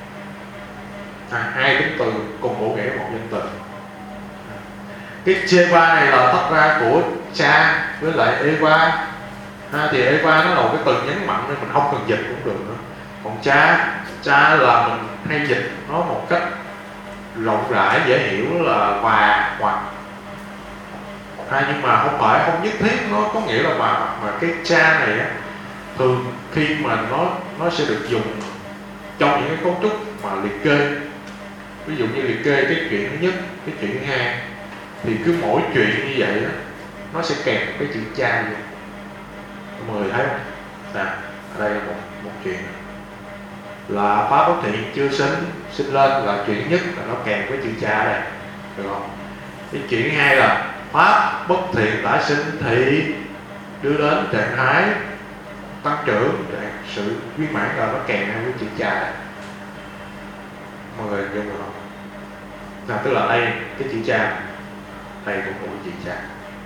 À, hai tính từ cùng bổ nghĩa một danh từ. Cái Cheva này là tách ra của cha với lại Eva. À, thì Eva nó là một cái từ nhấn mạnh nên mình không cần dịch cũng được nữa. Còn cha, cha là mình hay dịch nó một cách rộng rãi dễ hiểu là và hoặc. À, nhưng mà không phải không nhất thiết nó có nghĩa là và, mà cái cha này á, thường khi mà nó nó sẽ được dùng trong những cái cấu trúc mà liệt kê. Ví dụ như liệt kê cái chuyện thứ nhất, cái chuyện thứ hai, thì cứ mỗi chuyện như vậy đó, nó sẽ kèm một cái chữ cha vô. Mọi người thấy không? Nè, ở đây là một, một chuyện là pháp bất thiện chưa sinh, sinh lên là chuyện nhất là nó kèm với chữ cha đây, được không? Cái chuyện thứ hai là pháp bất thiện đã sinh thì đưa đến trạng thái tăng trưởng, sự viên mãn là nó kèm theo với chữ cha đây. Mọi người dùng được không? Là tức là đây cái chữ cha, đây cũng một chữ cha.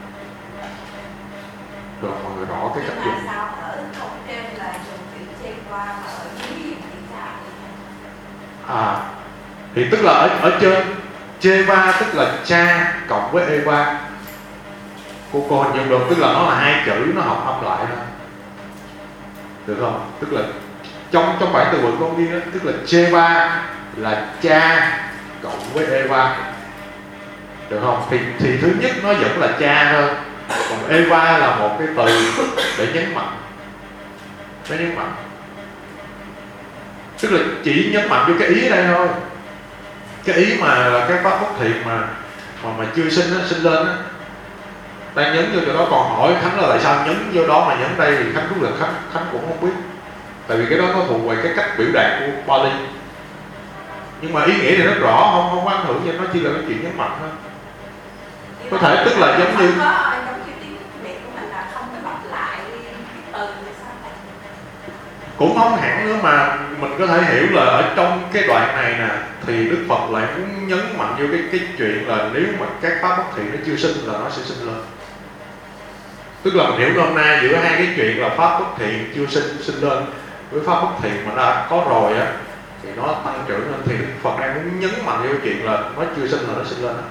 Rồi mọi người rõ cái cách dùng. Nhưng mà sao ở câu trên là dùng chữ chê qua mà ở dưới chữ cha? À, thì tức là ở, ở trên Cheva tức là cha cộng với Eva. Cô cô hình dung được, tức là nó là hai chữ nó hợp âm lại thôi. Được không? Tức là trong trong bản từ vựng con ghi đó, tức là Cheva là cha cộng với Eva. Được không? Thì, thì thứ nhất nó vẫn là cha thôi. Còn Eva là một cái từ để nhấn mạnh. Nó nhấn mạnh. Tức là chỉ nhấn mạnh vô cái ý ở đây thôi. Cái ý mà là cái pháp bất thiện mà mà, mà chưa sinh nó sinh lên á, ta nhấn vô chỗ đó. Còn hỏi Khánh là tại sao nhấn vô đó mà nhấn đây, thì Khánh cũng là Khánh, Khánh cũng không biết. Tại vì cái đó nó thuộc về cái cách biểu đạt của Bali. Nhưng mà ý nghĩa thì rất rõ, không không có ảnh hưởng gì, nó chỉ là cái chuyện nhấn mạnh thôi. Có thể tức là giống như có giống như tiếng Việt của mình là không có lặp lại cái từ thì sao? cũng không hẳn nữa, mà mình có thể hiểu là ở trong cái đoạn này nè thì Đức Phật lại muốn nhấn mạnh vô cái cái chuyện là nếu mà các pháp bất thiện nó chưa sinh là nó sẽ sinh lên. Tức là mình hiểu nôm na giữa hai cái chuyện là pháp bất thiện chưa sinh sinh lên với pháp bất thiện mà đã có rồi á thì nó tăng trưởng lên, thì Đức Phật đang muốn nhấn mạnh vô cái chuyện là nó chưa sinh là nó sinh lên.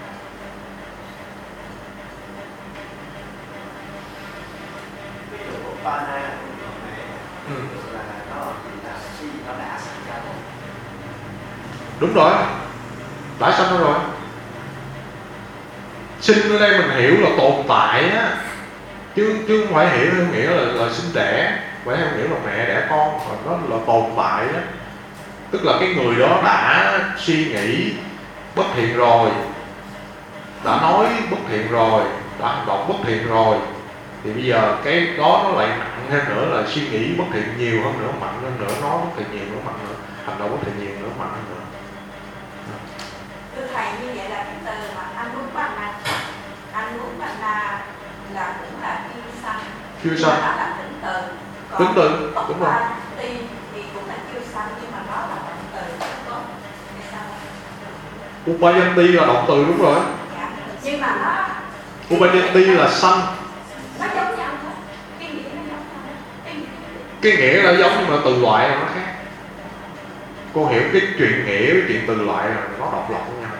Ví dụ Upana Ừ. là nó là khi nó đã sinh ra rồi. Đúng rồi, đã sanh ra rồi. Sinh ở đây mình hiểu là tồn tại á, chứ chứ không phải hiểu theo nghĩa là, là sinh đẻ, phải theo nghĩa là mẹ đẻ con, mà nó là tồn tại á. Tức là cái người đó đã suy nghĩ bất thiện rồi, đã nói bất thiện rồi, đã hành động bất thiện rồi, thì bây giờ cái đó nó lại nặng hơn nữa là suy nghĩ bất thiện nhiều hơn nữa, mạnh hơn nữa, nói bất thiện nhiều nữa, mạnh nữa, hành động bất thiện nhiều nữa, mạnh hơn nữa. Thưa thầy, như vậy là cái từ mà anh muốn bạn là anh muốn bạn là là cũng là kiêu sanh. Kiêu sanh. Đó là tính từ. Còn Tính từ, đúng rồi. Ti thì cũng là kiêu sanh nhưng mà đó là động từ có cái sao? Upayanti là động từ, đúng rồi. Dạ. Nhưng mà nó Upayanti là sanh. nó giống nhau thôi. Cái nghĩa nó giống nhau. Cái nghĩa Cái nghĩa là giống nhưng mà từ loại là nó khác. Cô hiểu cái chuyện nghĩa với chuyện từ loại là nó độc lập với nhau.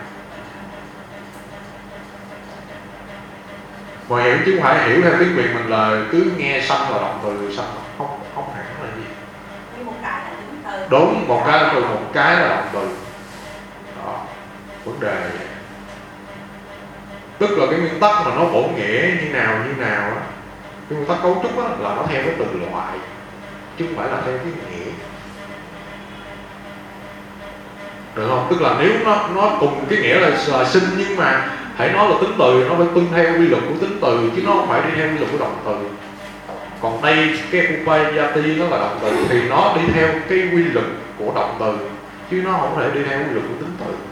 Mà hiểu chứ không phải hiểu theo tiếng Việt mình là cứ nghe sanh là động từ sanh, không không hẳn là gì. như một cái là tính từ. Đúng, một cái là từ, một cái là động từ. Đó, vấn đề vậy. Tức là cái nguyên tắc mà nó bổ nghĩa như nào như nào á, cái nguyên tắc cấu trúc á là nó theo cái từ loại chứ không phải là theo cái nghĩa. Được không? Tức là nếu nó nó cùng cái nghĩa là, là sinh, nhưng mà hãy nói là tính từ, nó phải tuân theo quy luật của tính từ chứ nó không phải đi theo quy luật của động từ. Còn đây cái upayati nó là động từ thì nó đi theo cái quy luật của động từ chứ nó không thể đi theo quy luật của tính từ.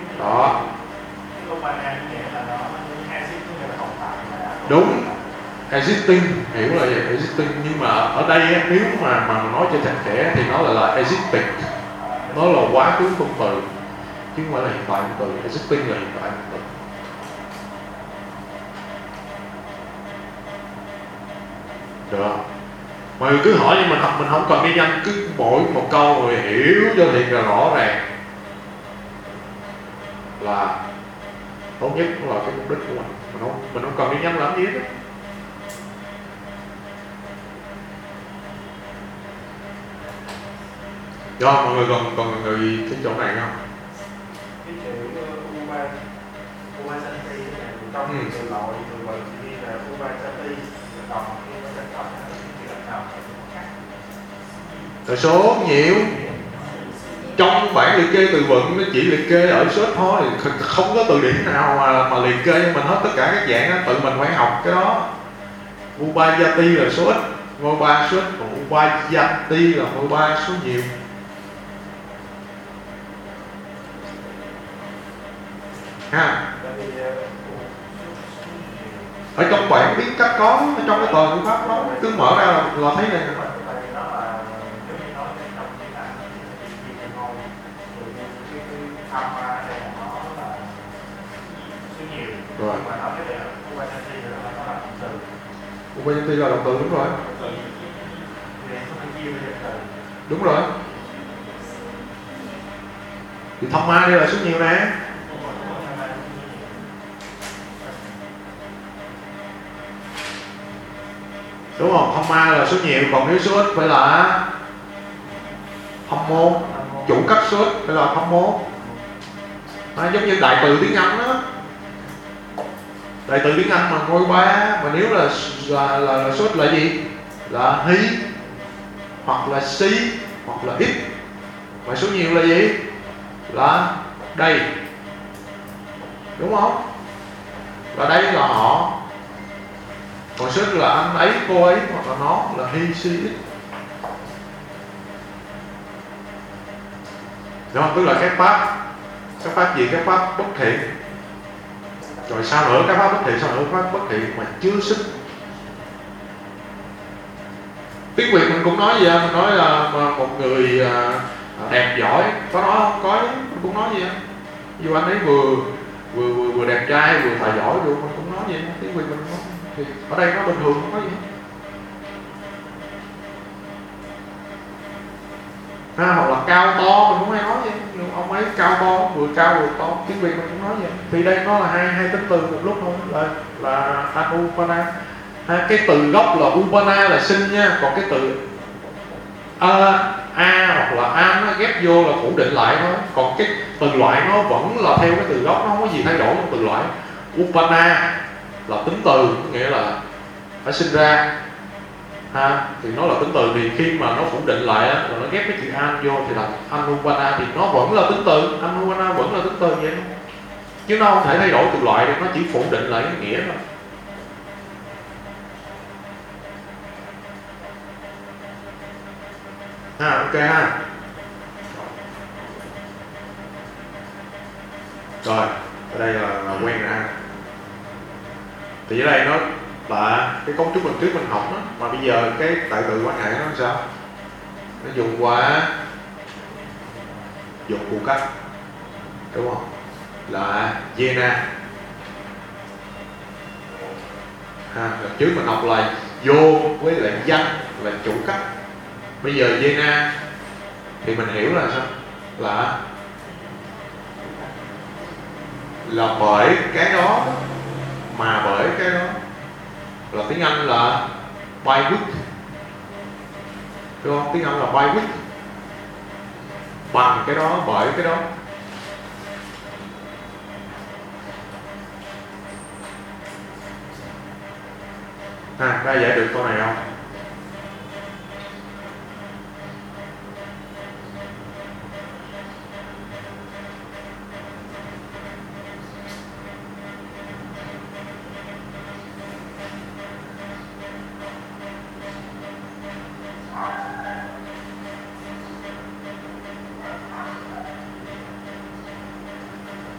Đó. Upana nghĩa là nó acid, nghĩa là tồn tại. Đúng. existing, hiểu là vậy, existing. Nhưng mà ở đây á, nếu mà mà nói cho chặt chẽ thì nó lại là existing, nó là quá khứ phân từ chứ không phải là hiện tại phân từ. Existing là hiện tại phân từ. Được không? Mọi người cứ hỏi nhưng mình không mình không cần đi nhanh, cứ mỗi một câu người hiểu cho thiệt là rõ ràng là tốt nhất, là cái mục đích của mình. Mình không mình không cần đi nhanh làm gì hết. Được không? Mọi người còn còn người gì cái chỗ này không? Cái chữ Uba Uba Santi này trong Ừ. từ loại từ vựng thì ghi là Uba Santi, còn khi nó thành công là cái chữ nào khác. Từ số nhiều. Trong bản liệt kê từ vựng nó chỉ liệt kê ở số thôi, không có từ điển nào mà mà liệt kê cho mình hết tất cả các dạng đó, tự mình phải học cái đó. Ubayati là số ít, ngôi ba số ít, còn Ubayati là ngôi ba số nhiều. Ha. Tại vì Ở trong bản viết cách có, ở trong cái tờ ngữ pháp đó, cứ mở ra là, là thấy này. tại vì nó là giống như nói cái trong cái là cái cái ngôn rồi cái cái tham gia đây là nó là số nhiều, Rồi. mà nói cái này Uba Santi là nó là động từ. Ubayati là động từ, đúng rồi. Thì nó phải chia ra từ. Đúng rồi. Thì thông ma đây là số nhiều nè. Đúng không? Thông ma là số nhiều, còn nếu số ít phải là thông môn. Chủ cấp số ít phải là thông môn. À, giống như đại từ tiếng Anh đó. Đại từ tiếng Anh mà ngôi ba, mà nếu là là, là, là số ít là gì? Là he, hoặc là she, hoặc là it. Mà số nhiều là gì? Là đây. Đúng không? Và đây là họ. Còn số ít là anh ấy, cô ấy, hoặc là nó, là he, she, it. Đúng không? Tức là các pháp. Các pháp gì? Các pháp bất thiện. Rồi sao nữa? Các pháp bất thiện, sao nữa? Các pháp bất thiện mà chưa sinh. Tiếng Việt mình cũng nói gì à? Mình nói là một người đẹp giỏi. Có nói không? Có. Mình cũng nói gì à? Dù anh ấy vừa vừa vừa, vừa đẹp trai, vừa tài giỏi được, mình cũng nói gì à? Tiếng Việt mình cũng nói. Thì ở đây nó bình thường, không có gì hết. Ha, hoặc là cao to, mình cũng hay nói vậy. Ông ấy cao to, vừa cao vừa to, tiếng Việt mình cũng nói vậy. Thì đây nó là hai hai tính từ một lúc thôi, là là anupana. Ha, cái từ gốc là upana là sinh nha, còn cái từ a, a hoặc là an nó ghép vô là phủ định lại thôi. Còn cái từ loại nó vẫn là theo cái từ gốc, nó không có gì thay đổi trong từ loại. Upana là tính từ, nghĩa là phải sinh ra. Ha, thì nó là tính từ, thì khi mà nó phủ định lại á, rồi nó ghép cái chữ an vô thì là anupana, thì nó vẫn là tính từ. Anupana vẫn là tính từ vậy thôi, chứ nó không thể thay đổi từ loại được, nó chỉ phủ định lại cái nghĩa thôi. Ha, ok ha. Rồi, ở đây là, là quen rồi ha. Thì ở đây nó là cái cấu trúc lần trước mình học đó, mà bây giờ cái đại từ quan hệ nó làm sao? Nó dùng qua dụng cụ cách, đúng không? Là Jena. Ha, lần trước mình học là vô với lại danh là chủ cách. Bây giờ Jena thì mình hiểu là sao? Là là bởi cái đó, mà bởi cái đó, là tiếng Anh là by which, đúng không? Tiếng Anh là by which, bằng cái đó, bởi cái đó. Ha, đã giải được câu này không?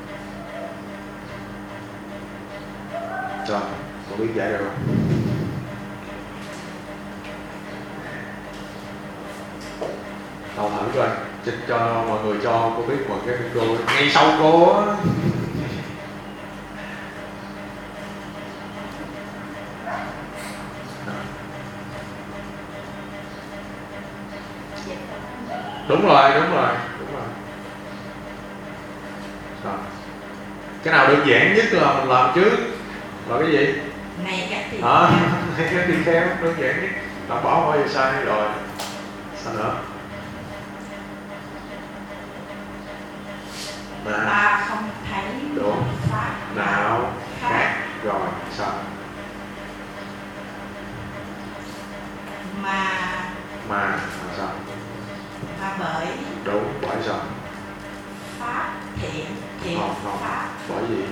Rồi, có biết giải được không? Thầu thử coi, cho, cho mọi người cho cô biết một cái micro ngay sau cô á. Đúng rồi, đúng rồi, đúng rồi. Rồi. Cái nào đơn giản nhất là mình làm trước là cái gì? Này các tỳ Đó, hay cái tỳ kheo đơn giản nhất, đảm bảo không bao giờ sai rồi. Sao nữa? Mà ta không thấy đúng. pháp Nào khác rồi sao? mà Mà là sao? mà bởi Đúng, bởi sao? pháp thiện thiện Không, không. pháp Bởi gì?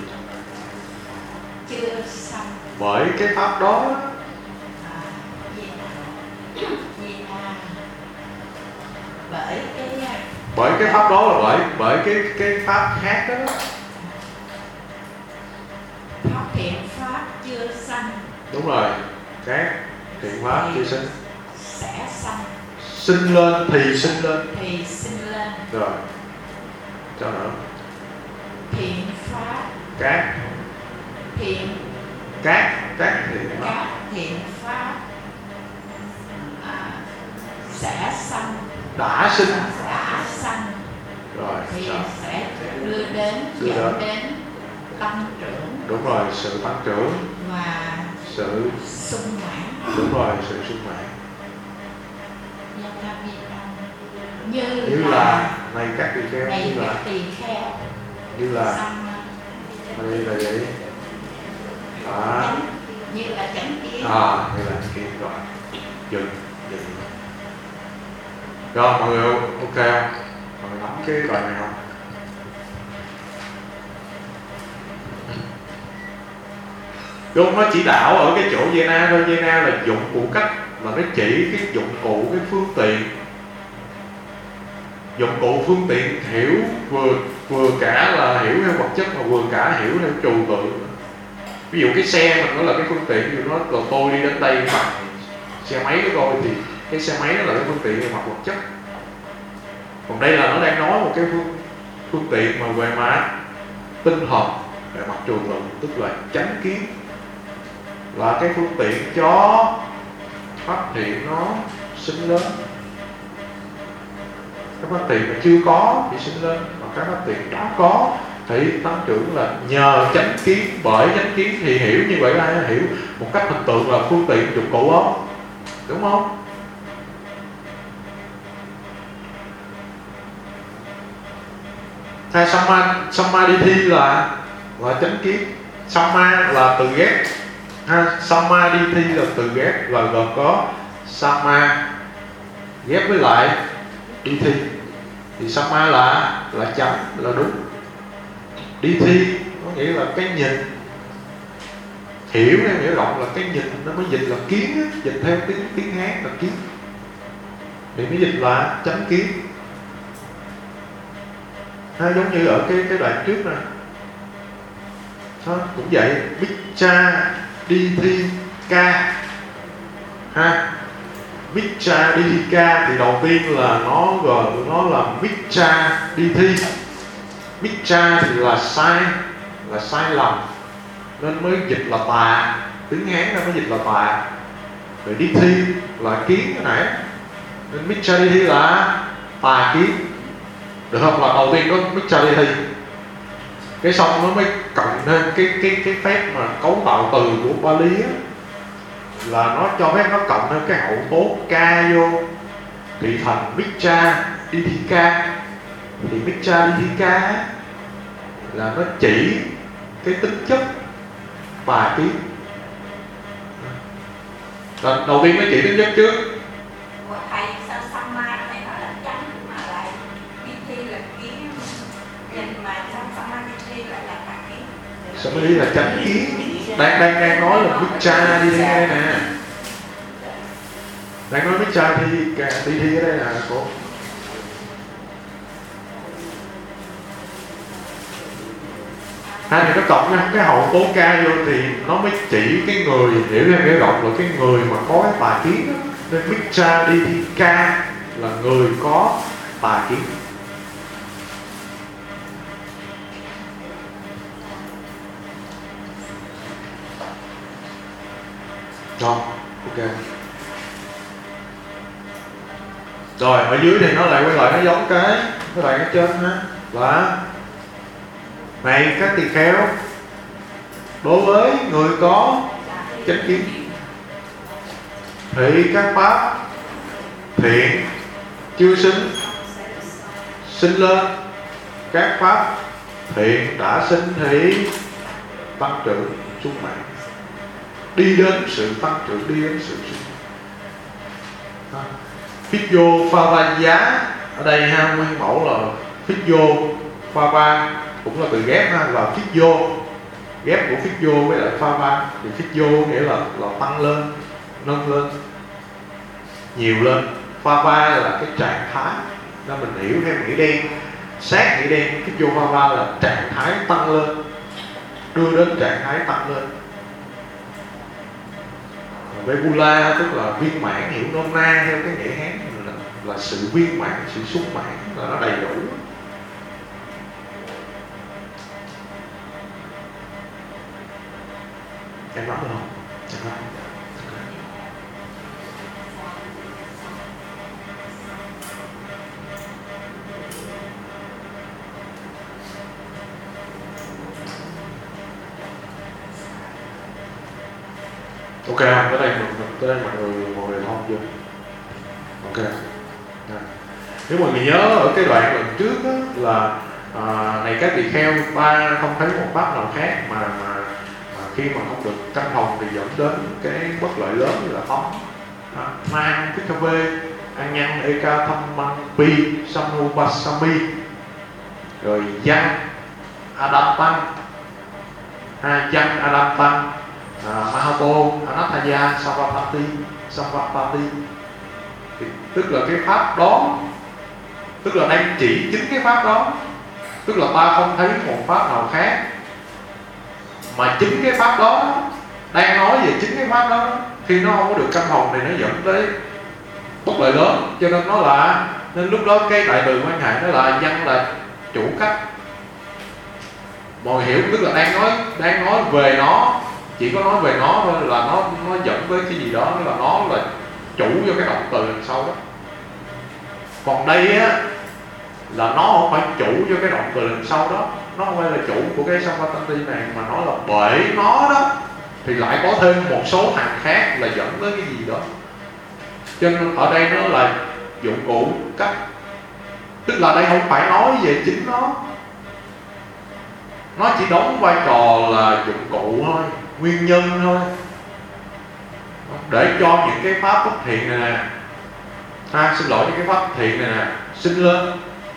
chưa xong. Bởi cái pháp đó. À, gì gì à bởi cái Bởi cái pháp đó là bởi bởi cái cái pháp khác đó. pháp thiện pháp chưa sanh Đúng rồi, các thiện pháp chưa sinh. sẽ sanh Sinh lên thì sinh lên. thì sinh lên. Rồi. Cho nữa. Thiện pháp Các thiện các các thiện pháp. các thiện pháp à, sẽ sanh Đã sinh. đã sanh Rồi thì sao? sẽ đưa đến Đưa dẫn đến. đến tăng trưởng Đúng rồi, sự tăng trưởng, và sự sung mãn. đúng rồi, sự sung mãn. Nhân nam Việt Nam như, Như là này các tỳ kheo, này như là các tỳ kheo như là xong đây là gì? Đó. như là chánh kiến. À, như là kiến rồi. Dừng, dừng. Rồi mọi người ok không? Mọi người nắm cái bài này không? Đúng, nó chỉ đạo ở cái chỗ Jena thôi. Jena là dụng cụ cách, là nó chỉ cái dụng cụ, cái phương tiện. Dụng cụ phương tiện hiểu vừa vừa cả là hiểu theo vật chất mà vừa cả hiểu theo trừu tượng. Ví dụ cái xe mình nó là cái phương tiện, ví dụ nó là tôi đi đến đây bằng xe máy của tôi thì cái xe máy nó là cái phương tiện về mặt vật chất. Còn đây là nó đang nói một cái phương, phương tiện mà về mặt tinh thần, về mặt trừu tượng, tức là chánh kiến, là cái phương tiện cho phát hiện nó sinh lên. Cái phát triển mà chưa có thì sinh lên, mà cái phát triển đã có thì tăng trưởng là nhờ chánh kiến. Bởi chánh kiến thì hiểu như vậy, ai hiểu một cách hình tượng là phương tiện dụng cụ đó, đúng không? Hay Samma, Samadhi là là chánh kiến. Samma là từ ghét, ha, Samadhi là từ ghét, là gồm có Samma ghép với lại đi thi. Thì Samma là là chánh, là đúng. Đi thi có nghĩa là cái nhìn, hiểu theo nghĩa rộng là cái nhìn, nó mới dịch là kiến á, dịch theo tiếng tiếng Hán là kiến, thì mới dịch là chánh kiến. Ha, giống như ở cái cái đoạn trước này, ha, cũng vậy. Vicha đi thi ca, ha, Vicha đi thi ca thì đầu tiên là nó gọi nó là Vicha đi thi. Vicha thì là sai, là sai lầm, nên mới dịch là tà, tiếng Hán nó mới dịch là tà. Rồi đi thi là kiến cái nãy, nên Vicha đi thi là tà kiến, được không? Là đầu tiên có Vicha đi thi, cái xong nó mới cộng thêm cái cái cái phép mà cấu tạo từ của Bali á, là nó cho phép nó cộng thêm cái hậu tố ca vô thì thành Vicha đi thi ca. Thì Vicha đi thi ca là nó chỉ cái tính chất tà kiến. Rồi, đầu tiên nó chỉ tính chất trước. Ủa, thầy sao Samma thầy nói là chánh mà lại đi thi là kiến, nhìn mà sao Samma đi thi lại là tà kiến? Samadhi là chánh kiến. Đang đang đang nói là Vicha đi thi đây nè. Đang nói Vicha đi đi thi ở đây nè cô. Hai thì nó cộng ra cái hậu tố ca vô thì nó mới chỉ cái người, hiểu theo cái rộng là cái người mà có cái tà kiến đó. Nên Vicha đi thi ca là người có tà kiến. Rồi, ok. Rồi ở dưới thì nó lại quay lại, nó giống cái cái đoạn ở trên ha, là này các tỳ kheo, đối với người có chánh kiến thì các pháp thiện chưa sinh sinh lên, các pháp thiện đã sinh thì tăng trưởng sung mãn, đi đến sự tăng trưởng, đi đến sự sung mãn. Phích-vô pha-va-giá ở đây ha, nguyên mẫu là phích-vô pha-va, cũng là từ ghép ha, là phích-vô, ghép của phích-vô với lại pha-va. Thì phích-vô nghĩa là là tăng lên, nâng lên, nhiều lên. Pha-va là cái trạng thái, nên mình hiểu theo nghĩa đen, sát nghĩa đen, phích-vô pha-va là trạng thái tăng lên, đưa đến trạng thái tăng lên. Vebula tức là viên mãn, hiểu nôm na theo cái nghĩa Hán là, là sự viên mãn, sự sung mãn, là nó đầy đủ. Em nói được không? Em nói. Ok không? Tới đây mình tới đây mọi người mọi người thông chưa? Ok. À. Nếu mọi người nhớ ở cái đoạn lần trước đó, là à, này các tỳ kheo, ba không thấy một pháp nào khác mà mà, mà khi mà không được căn phòng thì dẫn đến cái bất lợi lớn như là phóng, à, mang thích cà phê, an nhân eka tham man pi samubasami, rồi văn adam tăng, ha văn adam tăng, À, Mahato, Anathaya, Savapati, Savapati, thì tức là cái pháp đó, tức là đang chỉ chính cái pháp đó, tức là ta không thấy một pháp nào khác, mà chính cái pháp đó đang nói về chính cái pháp đó, khi nó không có được căn phòng thì nó dẫn tới bất lợi lớn, cho nên nó là, nên lúc đó cái đại từ quan hệ nó là văn là chủ cách, mọi hiểu, tức là đang nói đang nói về nó, chỉ có nói về nó thôi, là nó nó dẫn tới cái gì đó, là nó là chủ cho cái động từ đằng sau đó. Còn đây á là nó không phải chủ cho cái động từ đằng sau đó, nó không phải là chủ của cái Savatati này, mà nó là bởi nó đó thì lại có thêm một số thằng khác là dẫn tới cái gì đó. Cho nên ở đây nó là dụng cụ cách, tức là đây không phải nói về chính nó, nó chỉ đóng vai trò là dụng cụ thôi, nguyên nhân thôi, để cho những cái pháp bất thiện này nè, à, xin lỗi, những cái pháp thiện này nè sinh lên.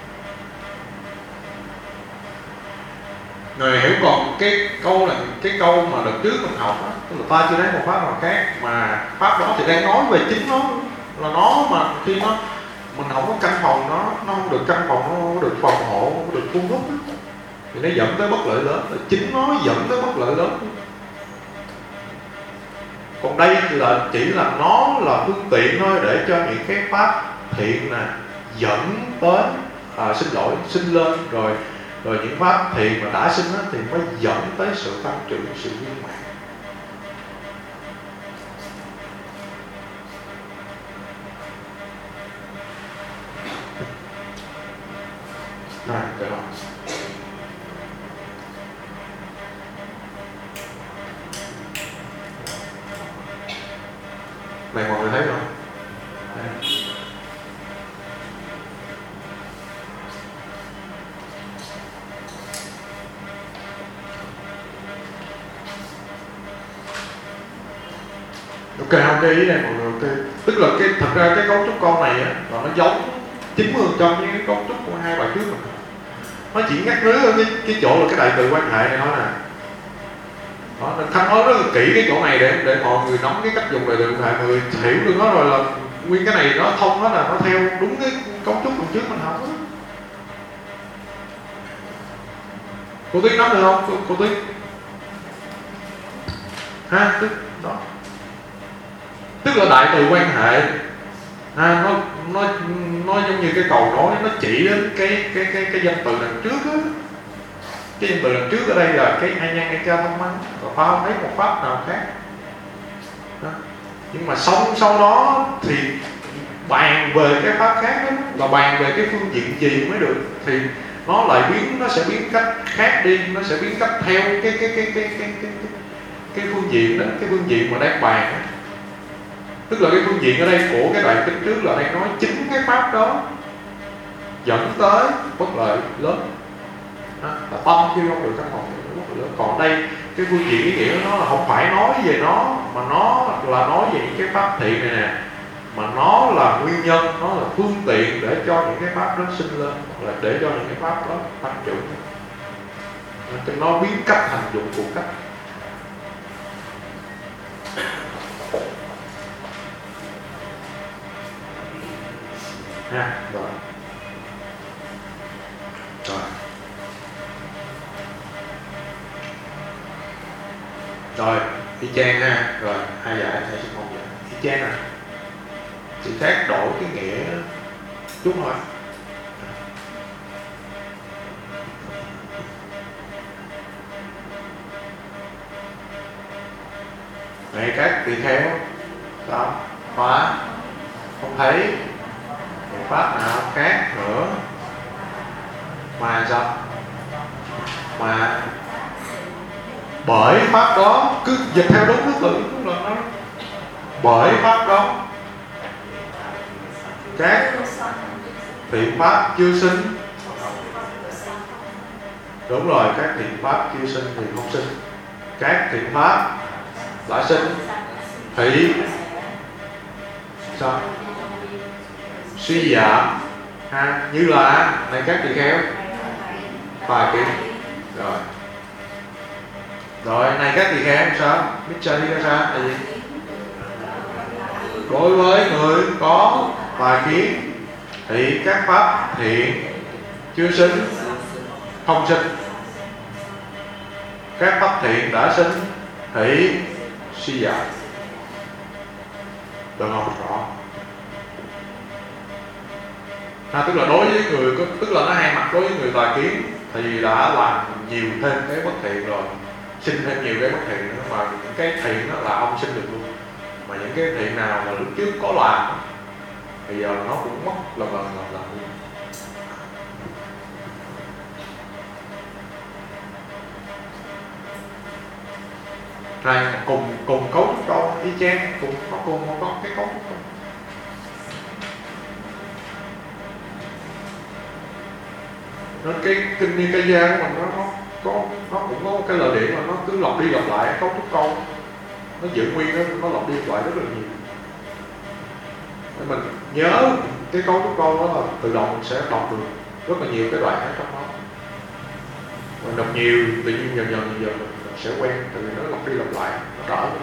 Người hiểu còn cái câu là cái câu mà đợt trước mình học á, tức là ta chưa thấy một pháp nào khác, mà pháp đó thì đang nói về chính nó, là nó mà khi nó mình không có căn phòng nó, nó không được căn phòng, nó không được phòng hộ, không được thu hút thì nó dẫn tới bất lợi lớn, chính nó dẫn tới bất lợi lớn. Còn đây là chỉ là nó là phương tiện thôi để cho những cái pháp thiện nè dẫn tới, à, xin lỗi, sinh lên, rồi rồi những pháp thiện mà đã sinh đó, thì mới dẫn tới sự tăng trưởng, sự viên mãn. Này, được không? Này mọi người thấy không? Đây. Ok không? Cái ý này mọi người ok. Tức là cái thật ra cái cấu trúc con này á, nó giống chín mươi phần trăm với cái cấu trúc của hai bài trước mình. Nó chỉ ngắt ngứ ở cái, cái chỗ là cái đại từ quan hệ này thôi nè. Đó, Khanh nói rất là kỹ cái chỗ này để để mọi người nắm cái cách dùng đại từ quan hệ, mọi người hiểu được nó rồi là nguyên cái này nó thông hết, là nó theo đúng cái cấu trúc lần trước mình học đó. Cô Tuyết nắm được không? Cô, cô Tuyết ha, tức đó, tức là đại từ quan hệ ha, nó nó nó giống như cái cầu nối, nó chỉ đến cái cái cái cái danh từ đằng trước á. Cái danh từ đằng trước ở đây là cái a nhân a cha thông mắng, còn ta không thấy một pháp nào khác đó. Nhưng mà song sau đó thì bàn về cái pháp khác đó, là bàn về cái phương diện gì mới được, thì nó lại biến, nó sẽ biến cách khác đi, nó sẽ biến cách theo cái cái cái cái cái cái cái, cái phương diện đó, cái phương diện mà đang bàn đó. Tức là cái phương diện ở đây của cái đoạn kinh trước là đang nói chính cái pháp đó dẫn tới bất lợi lớn đó, là tâm chứ không được tâm hồn bất lợi lớn. Còn đây cái phương diện ý nghĩa nó là không phải nói về nó, mà nó là nói về những cái pháp thiện này nè, mà nó là nguyên nhân, nó là phương tiện để cho những cái pháp đó sinh lên, hoặc là để cho những cái pháp đó tăng trưởng, cho nó biến cách thành dụng cụ cách. Ha, rồi. Rồi. Rồi, y chang ha. Rồi, hai giải, hai số một giải. Y chang à. Chỉ khác đổi cái nghĩa chút thôi. Này các tỳ kheo, đó, khóa, không thấy một pháp nào khác nữa mà sao? Mà bởi pháp đó, cứ dịch theo đúng thứ tự, tức là nó bởi pháp đó các thiện pháp chưa sinh. Đúng rồi, các thiện pháp chưa sinh thì không sinh. Các thiện pháp đã sinh thì sao? Suy giảm ha, như là này các tỳ kheo vài kiến. Rồi rồi này các tỳ kheo sao? Biết sao đi ra sao là gì? Đối với người có vài kiến thì các pháp thiện chưa sinh không sinh. Các pháp thiện đã sinh thì suy giảm. Được không? Rõ. À, tức là đối với người có, tức là nó hai mặt. Đối với người tà kiến thì đã làm nhiều thêm cái bất thiện rồi, sinh thêm nhiều cái bất thiện nữa, mà những cái thiện đó là ông sinh được luôn. Mà những cái thiện nào mà lúc trước có làm thì giờ nó cũng mất lần lần lần lần luôn. Này cùng cùng cấu trúc câu y chang, cùng có cùng có cái cấu trúc câu. Nên cái kinh Ni Ca Gia của mình nó, nó có nó cũng có cái lợi điểm mà nó cứ lặp đi lặp lại cấu trúc câu, nó giữ nguyên đó, nó lặp đi lặp lại rất là nhiều. Để mình nhớ cái cấu trúc câu đó là tự động mình sẽ đọc được rất là nhiều cái đoạn ở trong đó. Mình đọc nhiều tự nhiên dần dần dần dần mình sẽ quen, tại vì nó lặp đi lặp lại, nó đỡ rồi.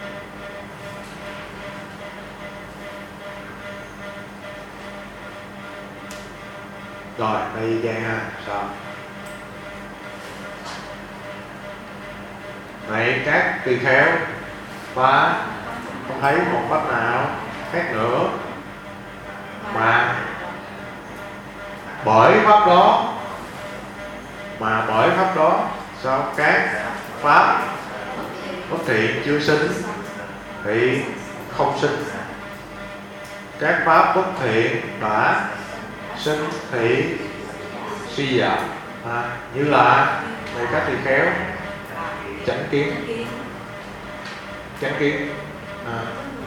Rồi, đây ra ha, sao? Này các tỳ kheo, và không thấy một pháp nào khác nữa mà bởi pháp đó, mà bởi pháp đó sao? Các pháp bất thiện chưa sinh thì không sinh. Các pháp bất thiện đã sinh thì suy giảm à, như là này các tỳ kheo chánh kiến, chánh kiến à.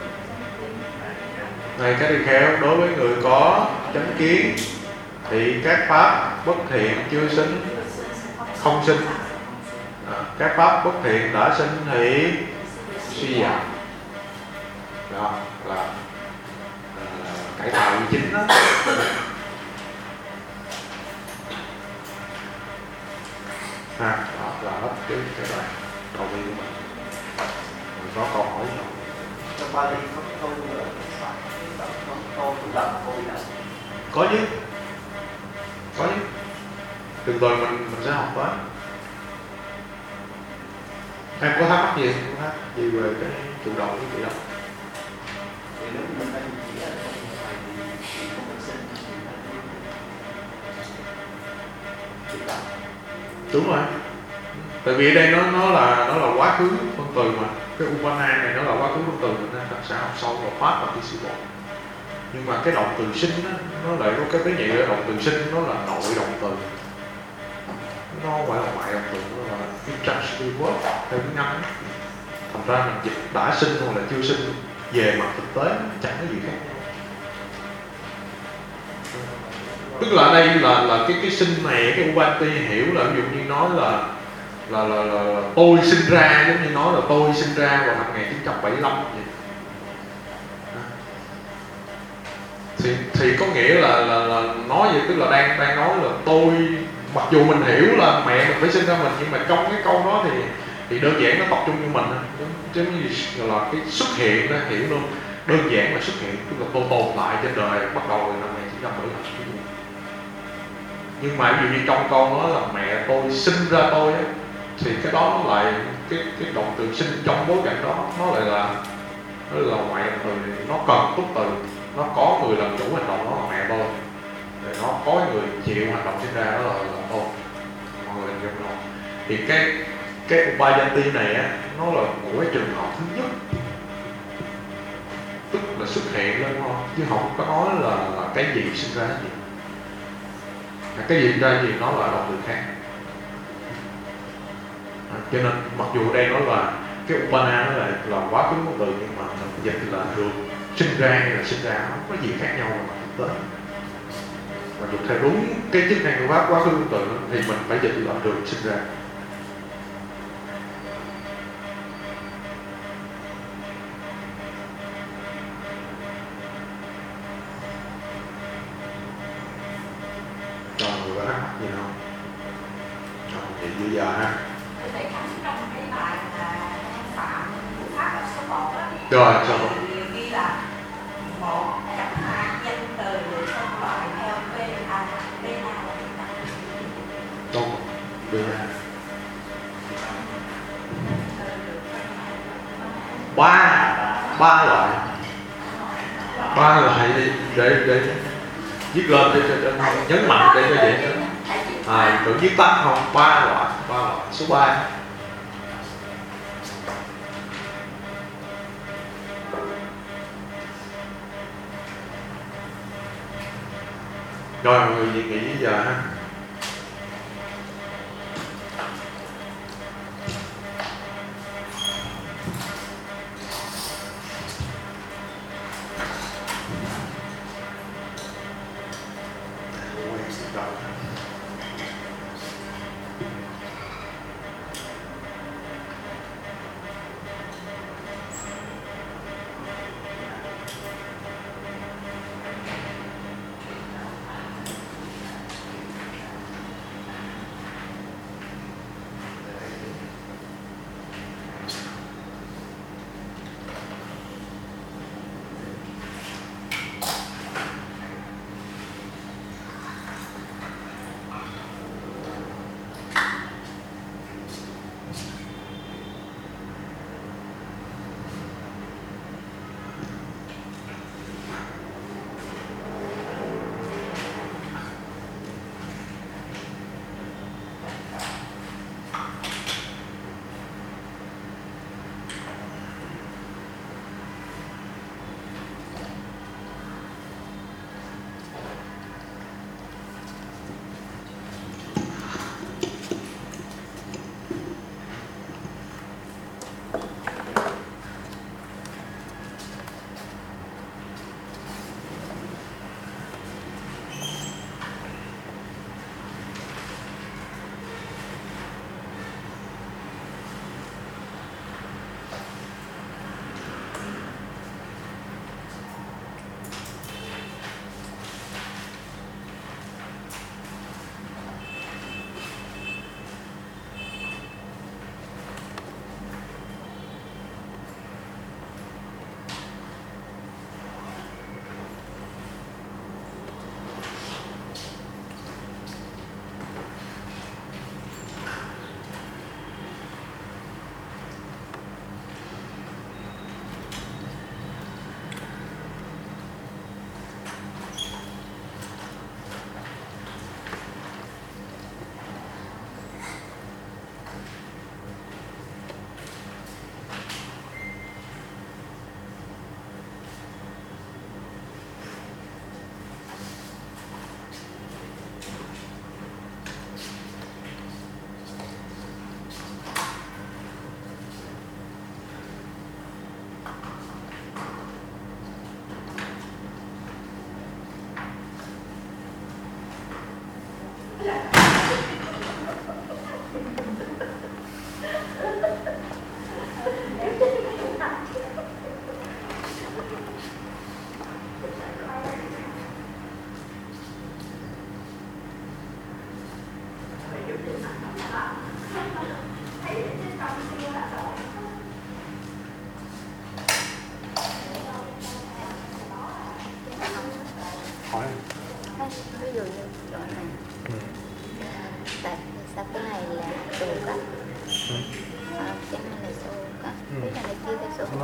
Này các tỳ kheo, đối với người có chánh kiến thì các pháp bất thiện chưa sinh không sinh à, các pháp bất thiện đã sinh thì suy giảm. Đó là, là cải tạo chính đó. Ha, đó là hết cái cái đoạn đầu tiên của mình. Mình có câu hỏi không? Trong Bali có câu là câu chủ động câu bị động. Có chứ, có chứ. Từ từ mình mình sẽ học tới. Em có thắc mắc gì? Có thắc mắc gì về cái chủ động với bị động? Thì nếu mình đang chỉ là Đúng rồi. Tại vì ở đây nó nó là nó là quá khứ phân từ mà, cái upana này nó là quá khứ phân từ nên ta sẽ học sâu vào past participle. Nhưng mà cái động từ sinh đó, nó lại có cái tế nhị ở động từ sinh, nó là nội động từ, nó không phải là ngoại động từ, nó là intransitive verb theo tiếng Anh. Thành ra mình dịch đã sinh hoặc là chưa sinh về mặt thực tế chẳng có gì khác nhau. Tức là ở đây là là cái cái sinh này, cái upanti hiểu là ví dụ như nói là là, là, là, là tôi sinh ra, giống như nói là tôi sinh ra vào năm một nghìn chín trăm bảy mươi lăm vậy. Thì, thì có nghĩa là, là, là nói vậy, tức là đang đang nói là tôi, mặc dù mình hiểu là mẹ mình phải sinh ra mình, nhưng mà trong cái câu đó thì thì đơn giản nó tập trung cho mình, chứ như là cái xuất hiện đó, hiểu luôn, đơn giản là xuất hiện, tức là tôi tồn tại trên đời bắt đầu từ năm một nghìn chín trăm bảy mươi lăm. Nhưng mà ví dụ như trong câu nói là mẹ tôi sinh ra tôi á, thì cái đó nó lại cái cái động từ sinh trong bối cảnh đó nó lại là nó là ngoại động từ, nó cần túc từ, nó có người làm chủ hành động đó là mẹ tôi, rồi nó có người chịu hành động sinh ra đó là, là tôi, mọi người hình dung không? Thì cái cái upayanti này á, nó là một cái trường hợp thứ nhất, tức là xuất hiện lên thôi, chứ không có nói là, là cái gì sinh ra gì, cái gì sinh ra gì nó là động từ khác. À, cho nên mặc dù ở đây nói là cái upana nó là là quá khứ một từ, nhưng mà mình dịch là được sinh ra hay là sinh ra nó không có gì khác nhau mà thực tế. Mà dục theo đúng cái chức năng của pháp quá khứ một từ thì mình phải dịch là được sinh ra. Còn người có thắc mắc gì không? Còn vậy bây giờ ha. Tôi thấy trong cái bài là phạm của pháp ở số một á, Rồi, sao không? thì ghi là một chấm hai danh từ được phân loại theo p a p a Đúng. Bây giờ ba ba loại ba loại đi để để viết lên để, để, để nhấn mạnh để cho dễ nhớ. À, tự viết tắt không? Ba loại, ba loại. Số ba. Rồi mọi người gì nghĩ giờ ha.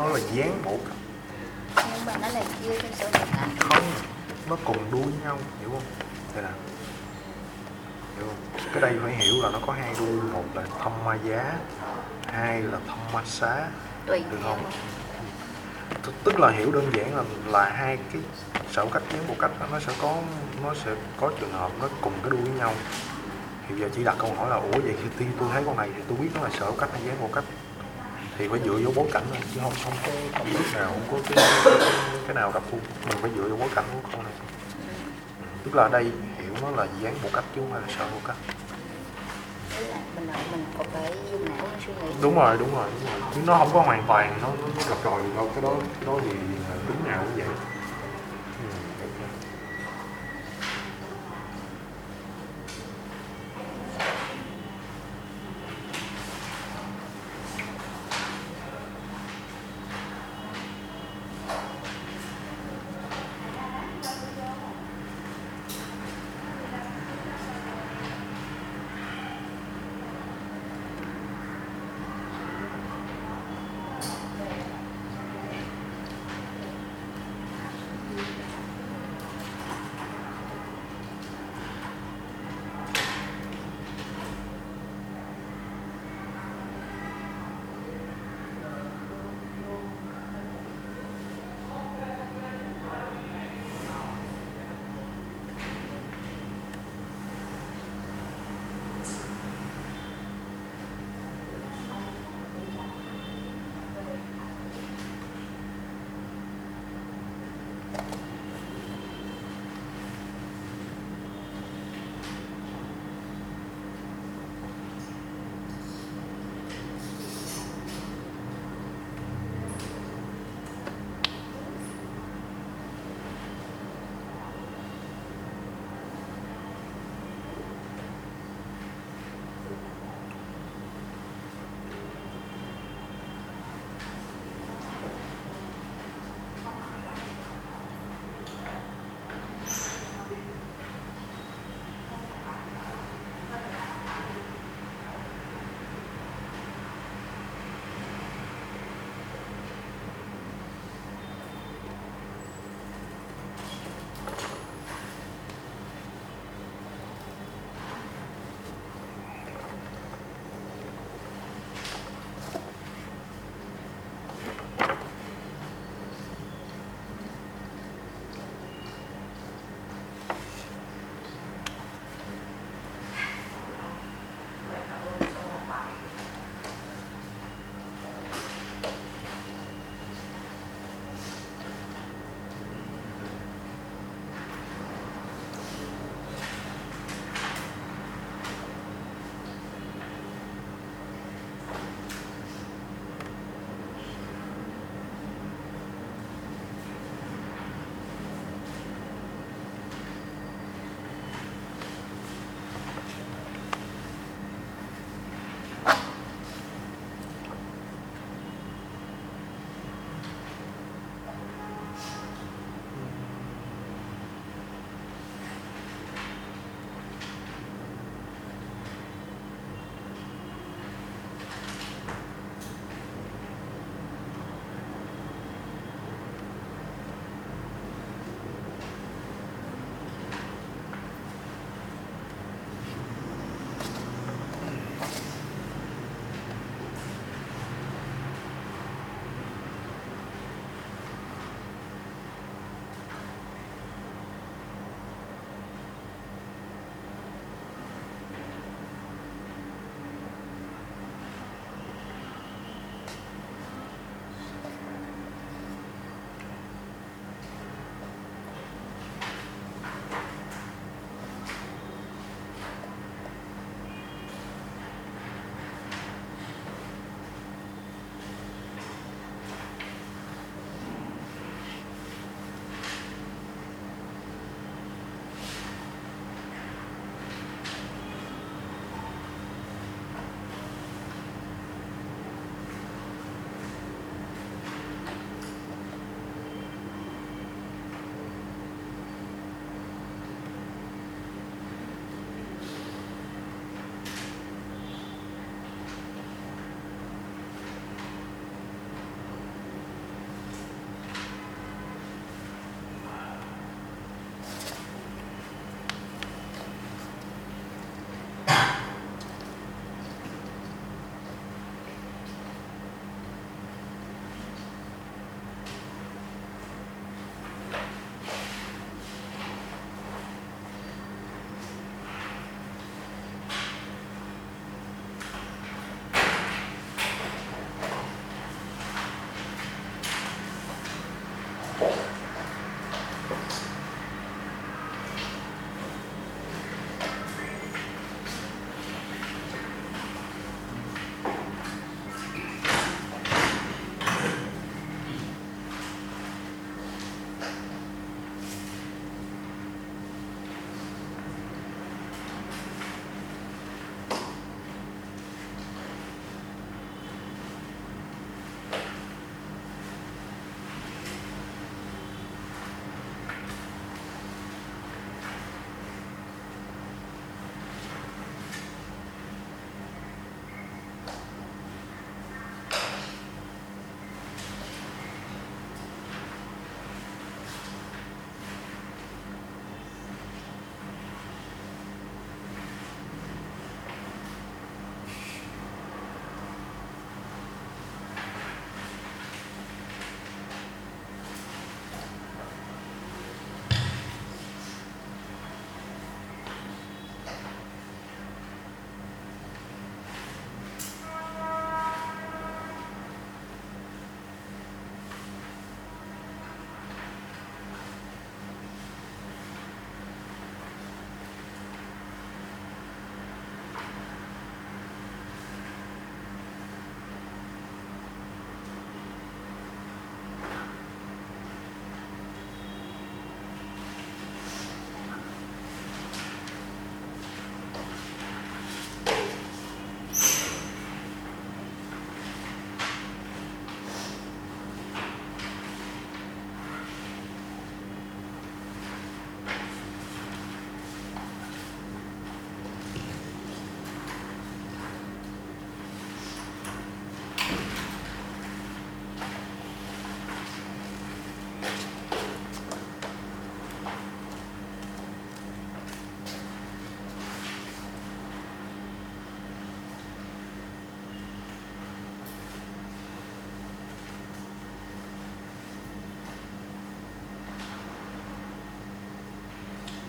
nó là dán bổ cấp. Nhưng mà nó là chia theo số bổ cấp. Không, nó cùng đuôi với nhau, hiểu không? Đây là hiểu không? Cái đây phải hiểu là nó có hai đuôi, một là thông ma giá, hai là thông ma xá, Tùy được theo. không? T- tức là hiểu đơn giản là là hai cái sở cách dán bộ cách nó sẽ có nó sẽ có trường hợp nó cùng cái đuôi với nhau. Thì giờ chỉ đặt câu hỏi là ủa vậy khi tôi thấy con này thì tôi biết nó là sở cách hay dán bộ cách, thì phải dựa vô bối cảnh thôi, chứ không không có công thức nào, không có cái, cái, cái nào đặc khu, mình phải dựa vô bối cảnh của con này. Ừ, tức là ở đây hiểu nó là dán bộ cách chứ không phải là sở bộ cách. Tức là mình nói mình còn phải dùng não để suy nghĩ. Đúng rồi, đúng rồi, đúng rồi. Chứ nó không có hoàn toàn nó nó gặp rồi đâu, cái đó cái đó thì tính nào cũng vậy. Ừ, ok.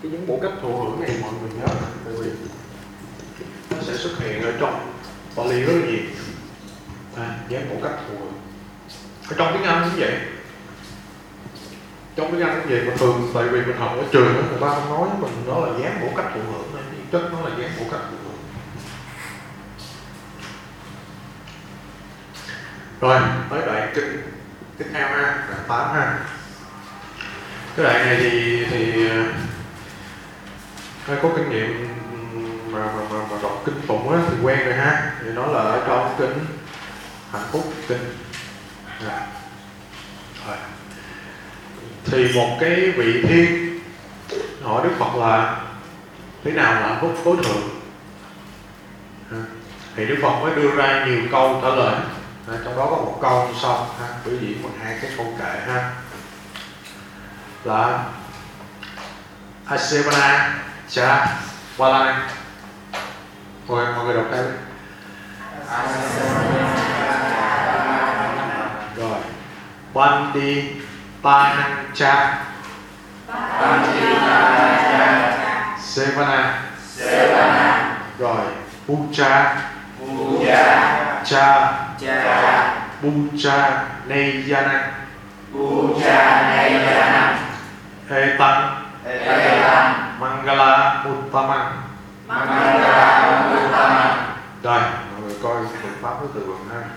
cái dáng bổ cách thụ hưởng này mọi người nhớ, tại vì nó sẽ xuất hiện ở trong Pali rất là nhiều. À, dáng bổ cách thụ hưởng ở trong tiếng Anh cũng vậy, trong tiếng Anh cũng vậy, mà thường tại vì mình học ở trường đó, người ta không nói với mình nó là dáng bổ cách thụ hưởng, nên thực chất nó là dáng bổ cách thụ hưởng. Rồi tới đoạn kinh tiếp theo ha, đoạn tám ha. Cái đoạn này thì thì ai có kinh nghiệm mà mà mà, mà đọc kinh tụng á thì quen rồi ha. Thì nó là ở trong kinh Hạnh Phúc Kinh. À. Rồi. Thì một cái vị thiên hỏi Đức Phật là thế nào là hạnh phúc tối thượng. À. Thì Đức Phật mới đưa ra nhiều câu trả lời. À, trong đó có một câu như sau ha, biểu diễn bằng hai cái câu kệ ha, là Asevana cha Valana. Mọi, mọi người đọc theo. Rồi Bandi Tanang cha Sevana. Rồi Puja cha Puja Neyana. Etan Mangala Uttama. Rồi, mọi người coi phương pháp của từ vựng ha.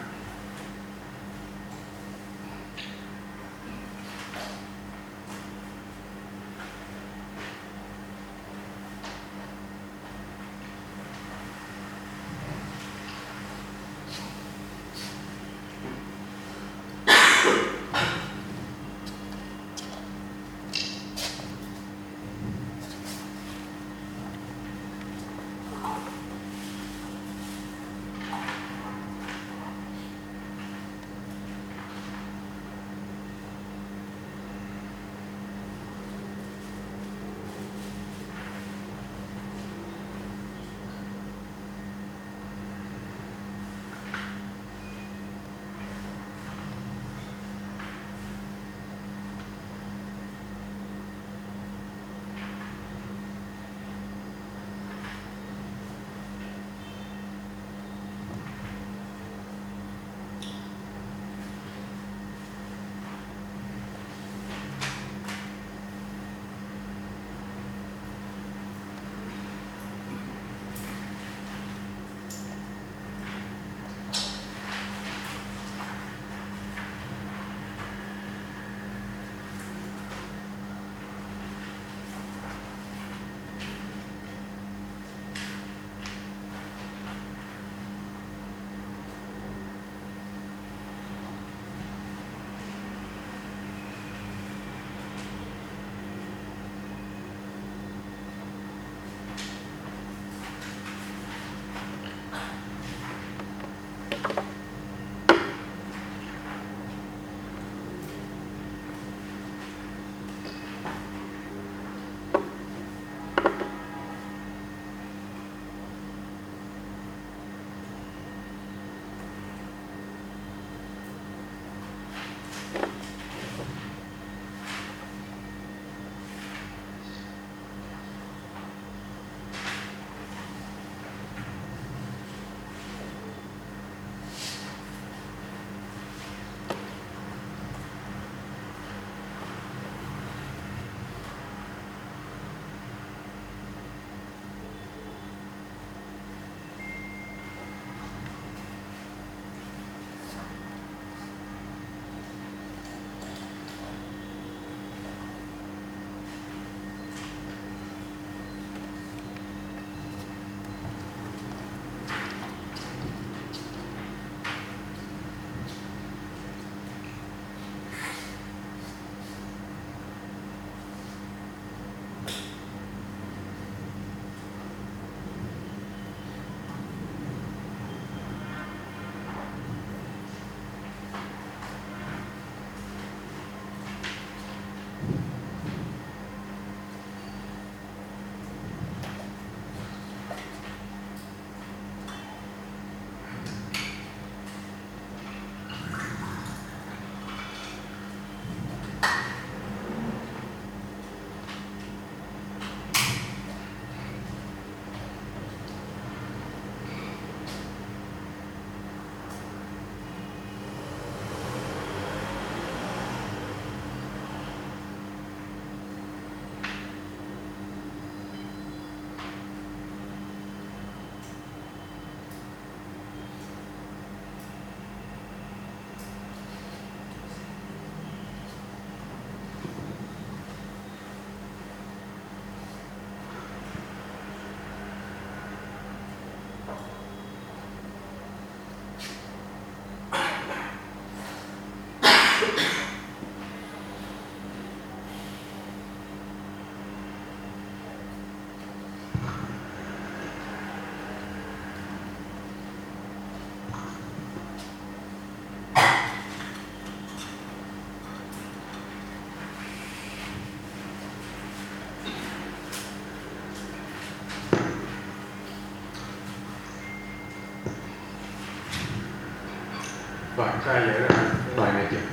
Rồi, sai vậy đó. Bài này chưa?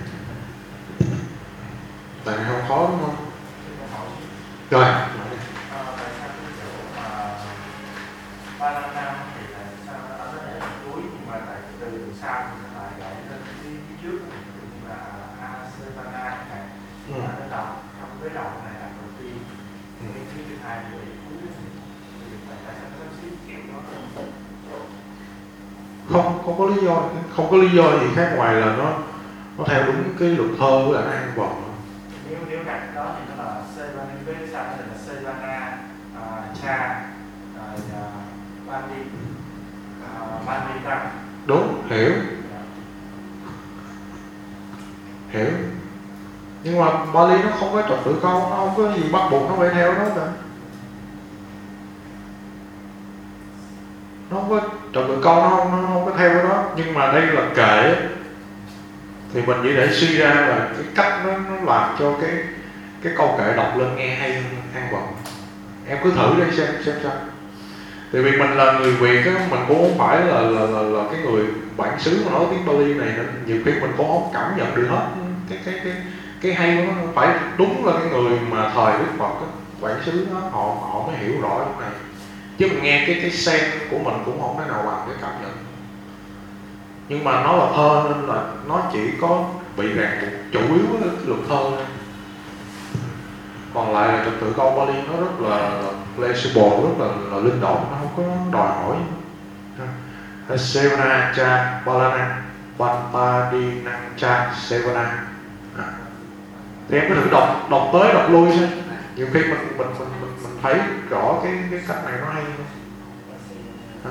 Bài này không khó đúng không? Rồi. Ờ, tại sao cái chỗ mà ba năm năm thì là sao nó ở cái đoạn cuối, nhưng mà tại từ sau thì lại lại lên cái phía trước cũng là Asevana này, Ừ. mà nó đọc trong cái đầu này là đầu tiên, Ừ. cái phía thứ hai thì cuối thì tại sao nó sắp xếp kiểu đó? Không, không có lý do, không có lý do gì khác ngoài là nó nó theo đúng cái luật thơ của anh An Vọng. Nếu nếu đặt đó thì nó là Sevana, với sao thì là Sevana, uh, Cha, rồi uh, Bandi, uh, Bandi Tăng. Đúng, hiểu, hiểu. Nhưng mà Bali nó không có trật tự câu, nó không có gì bắt buộc nó phải theo nó cả. Nó không có trật tự câu, nó không, nó không có theo cái đó. Nhưng mà đây là kệ, thì mình chỉ để suy ra là cái cách nó, nó làm cho cái cái câu kệ đọc lên nghe hay hơn An Vọng. Em cứ thử đi xem xem sao. Tại vì mình là người Việt á, mình cũng không phải là là là, là cái người bản xứ mà nói tiếng Bali này, nên nhiều khi mình cũng không cảm nhận được hết cái cái cái cái hay của nó. Phải đúng là cái người mà thời Đức Phật á, bản xứ đó họ họ mới hiểu rõ cái này. Chứ mình nghe cái cái sen của mình cũng không thể nào bằng cái cảm nhận. Nhưng mà nó là thơ nên là nó chỉ có bị ràng buộc chủ yếu với cái luật thơ thôi. Còn lại là trật tự câu Bali nó rất là flexible, rất là, là linh động, nó không có đòi hỏi. Sevana cha balana bantadinang cha sevana. Thì em có thử đọc đọc tới đọc lui xem. Nhiều khi mình mình mình mình, mình thấy rõ cái cái cách này nó hay hơn. À.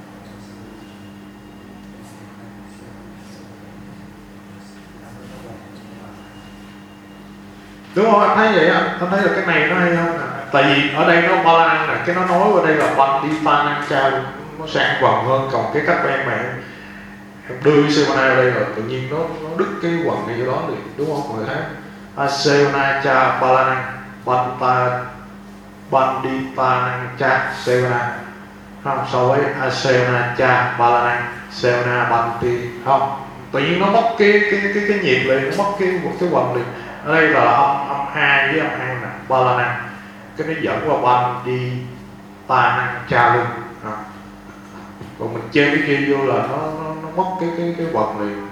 Đúng không? Anh thấy vậy á, anh thấy là cái này nó hay hơn nè. Tại vì ở đây nó balance nè, cái nó nói ở đây là Bandipanancha, nó sang quần hơn. Còn cái cách của em mà em, em đưa cái Sevana ở đây là tự nhiên nó nó đứt cái quần này vô đó liền, đúng không mọi người thấy? Sevanacha balana banta Bandipanancha Sevana, không? So với Sevanacha balana Sevana banti, không? Tự nhiên nó mất cái cái cái cái nhịp liền, nó mất cái cái quần liền. Ở đây là âm âm hai với âm hai nè, balana, cái nó dẫn qua ban đi ta năng cha luôn. À. Còn mình chê cái kia vô là nó nó, nó mất cái cái cái quần liền.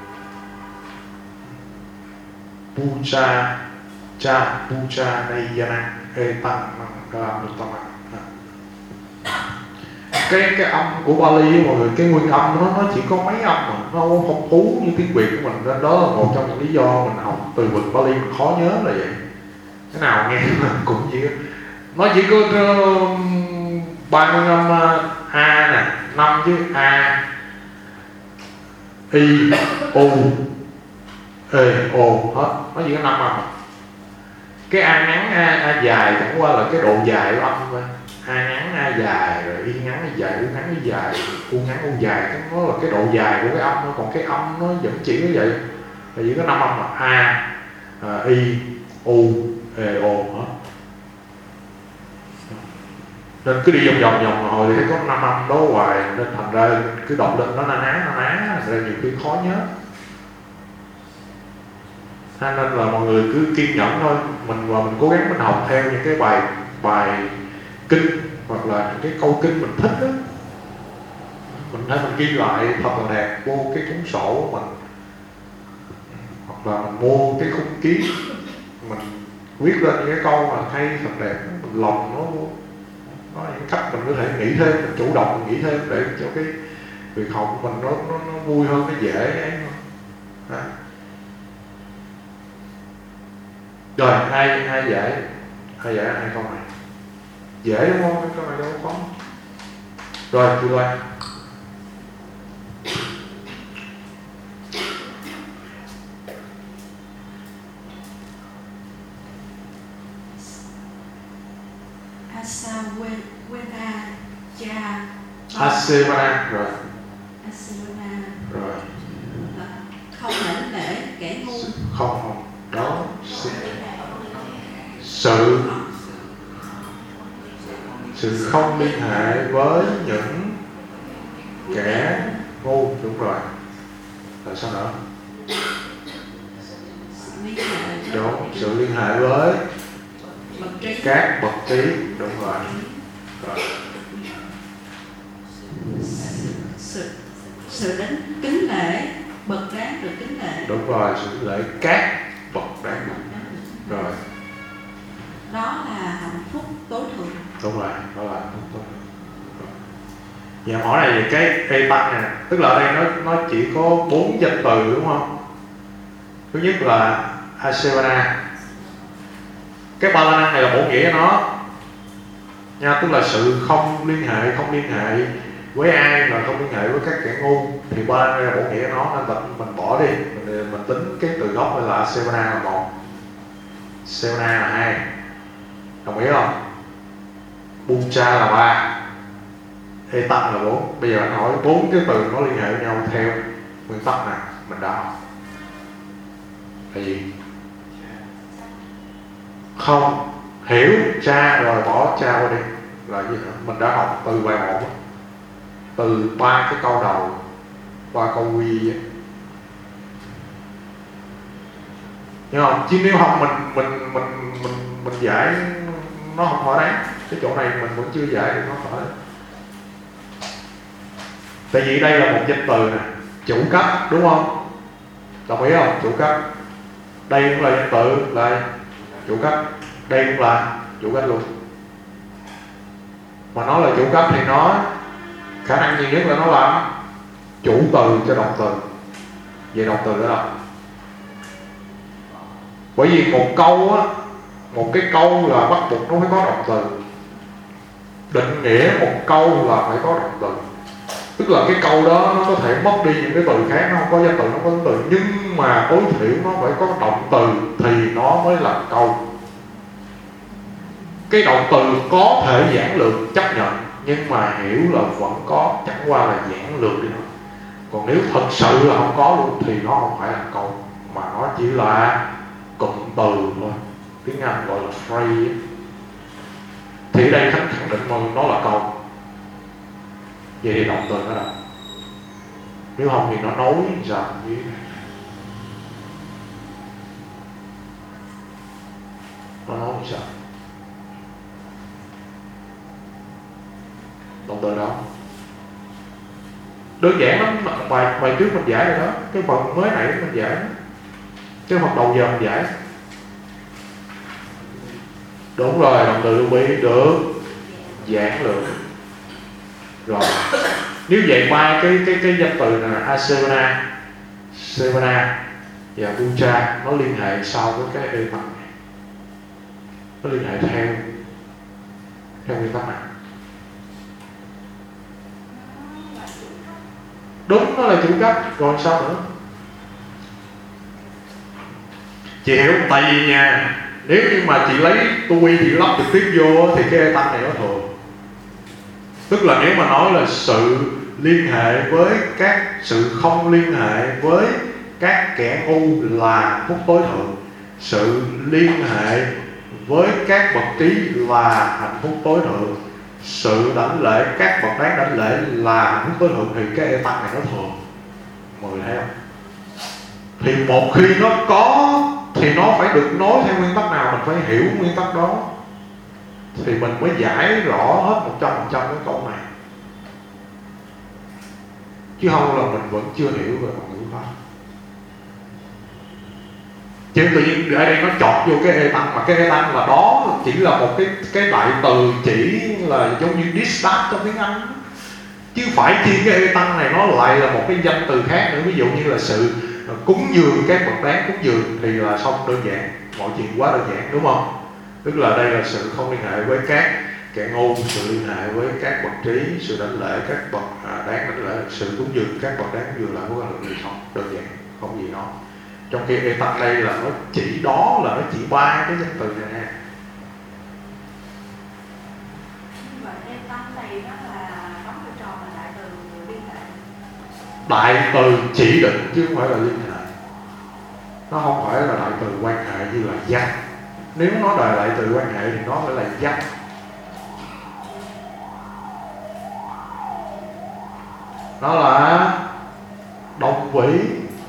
Pucha cha pucha nayana e tăng năng ra mutama. Cái cái âm của Bali mọi người, cái nguyên âm nó nó chỉ có mấy âm mà nó không phong phú như tiếng Việt của mình, nên đó là một trong những lý do mình học từ vựng Bali mình khó nhớ là vậy. Cái nào nghe cũng chỉ nó chỉ có ba mươi âm a nè, năm chứ a i u e o hết, nó chỉ có năm âm. Cái a ngắn a, a dài chẳng qua là cái độ dài của âm thôi. A ngắn a dài, rồi y ngắn y dài, u ngắn y dài, u ngắn u dài, nó là cái độ dài của cái âm thôi. Còn cái âm nó vẫn chỉ như vậy, là chỉ có năm âm là a, à, i, u, e, o hết. Nên cứ đi vòng vòng vòng hồi thì thấy có năm âm đó hoài, nên thành ra cứ đọc lên nó na ná na ná, nên nhiều khi khó nhớ. Nên là mọi người cứ kiên nhẫn thôi, mình và mình cố gắng mình học theo những cái bài bài kinh hoặc là những cái câu kinh mình thích đó. Mình thấy mình ghi lại thật là đẹp vô cái cuốn sổ của mình, hoặc là mình mua cái khung ký mình viết lên những cái câu mà hay thật đẹp, mình lòng nó nó những cách mình có thể nghĩ thêm, mình chủ động mình nghĩ thêm để cho cái việc học của mình nó nó, nó vui hơn, nó dễ ấy hơn. Rồi hai hai giải hai giải hai câu này dễ đúng không? Cái câu này đâu có khó. Rồi từ đây Asavana cha Asevana rồi Asavana rồi không lãnh lễ kẻ ngu, không không đó sự sự không liên hệ với những kẻ ngu, đúng rồi. Là sao nữa? Liên hệ Đúng, sự liên hệ với bậc trí. các bậc trí. Đúng rồi. Rồi. Sự, sự đến kính lễ bậc đáng được kính lễ. Đúng rồi, sự lễ các bậc đáng được. Rồi. Đó là hạnh phúc tối thượng. Đúng rồi, đó là hạnh phúc tối thượng. Dạ hỏi này về cái ê tăng nè, tức là ở đây nó nó chỉ có bốn danh từ đúng không? Thứ nhất là Asevana. Cái ba la năng này là bổ nghĩa nó nha, tức là sự không liên hệ, không liên hệ với ai và không liên hệ với các kẻ ngu, thì ba la năng là bổ nghĩa nó, nên mình, mình bỏ đi, mình, mình tính cái từ gốc là Asevana là một, Sevana là hai, đồng ý không? Pucha là ba, Ê tăng là bốn. Bây giờ anh hỏi bốn cái từ nó liên hệ với nhau theo nguyên tắc nào mình đã học là gì? Không hiểu cha rồi bỏ cha qua đi là gì nữa? Mình đã học từ bài một, từ ba cái câu đầu qua câu quy ấy. Nhưng không? Chứ nếu không mình mình mình mình mình giải nó không thỏa đáng. Cái chỗ này mình vẫn chưa giải được nó thỏa đáng. Tại vì đây là một danh từ nè, chủ cấp đúng không? Đồng ý không? Chủ cấp. Đây cũng là danh từ là chủ cấp. Đây cũng là chủ cấp luôn. Mà nó là chủ cấp thì nó khả năng nhiều nhất là nó làm chủ từ cho động từ. Về động từ đó là bởi vì một câu á, một cái câu là bắt buộc nó phải có động từ. Định nghĩa một câu là phải có động từ. Tức là cái câu đó nó có thể mất đi những cái từ khác, nó không có danh từ, nó có danh từ, nhưng mà tối thiểu nó phải có động từ thì nó mới là câu. Cái động từ có thể giản lược chấp nhận, nhưng mà hiểu là vẫn có, chẳng qua là giản lược đi thôi. Còn nếu thật sự là không có luôn thì nó không phải là câu, mà nó chỉ là cụm từ thôi. Tiếng Anh gọi là phrase. Thì ở đây Khánh khẳng định mà nó là câu. Vậy thì động từ nó đâu? Nếu không thì nó nối sao với nó nối sao? Động từ đó đơn giản lắm, bài bài trước mình giải rồi đó, cái phần mới nãy mình giải, cái phần đầu giờ mình giải. Đúng rồi, động từ lưu bi được giản lược. Rồi nếu vậy ba cái cái cái danh từ là Asevana, Sevana và Pucha nó liên hệ sau với cái ê tăng này, nó liên hệ theo theo nguyên tắc này. Đúng, nó là chủ cấp, rồi sao nữa? Chị hiểu không? Tại vì nha, nếu như mà chị lấy tôi chị lắp trực tiếp vô thì cái ê tăng này nó thường. Tức là nếu mà nói là sự liên hệ với các sự không liên hệ với các kẻ ngu là hạnh phúc tối thượng, sự liên hệ với các bậc trí là hạnh phúc tối thượng, sự đảnh lễ các bậc đáng đảnh lễ là hạnh phúc tối thượng, thì cái ê tăng này nó thường. Mọi người thấy không? Thì một khi nó có thì nó phải được nói theo nguyên tắc nào, mình phải hiểu nguyên tắc đó thì mình mới giải rõ hết một trăm phần trăm cái câu này. Chứ không là mình vẫn chưa hiểu về mặt ngữ pháp. Chứ tự nhiên ở đây nó chọt vô cái ê tăng, mà cái ê tăng là đó chỉ là một cái cái đại từ chỉ là giống như dispatch trong tiếng Anh, chứ phải chi cái ê tăng này nó lại là một cái danh từ khác nữa. Ví dụ như là sự cúng dường các bậc đáng cúng dường thì là xong, đơn giản, mọi chuyện quá đơn giản đúng không? Tức là đây là sự không liên hệ với các kẻ ngu, sự liên hệ với các bậc trí, sự đảnh lễ các bậc à, đáng đảnh lễ, sự cúng dường các bậc đáng cúng dường là có là gì không? Đơn giản, không gì nó. Trong khi ê tăng đây là nó chỉ đó, là nó chỉ ba cái danh từ này nè. Nhưng mà ê tăng này đó là đóng vai trò là đại từ liên hệ. Đại từ chỉ định chứ không phải là liên hệ. Nó không phải là đại từ quan hệ như là danh. Nếu nó đòi đại từ quan hệ thì nó phải là danh. Nó là đồng vĩ,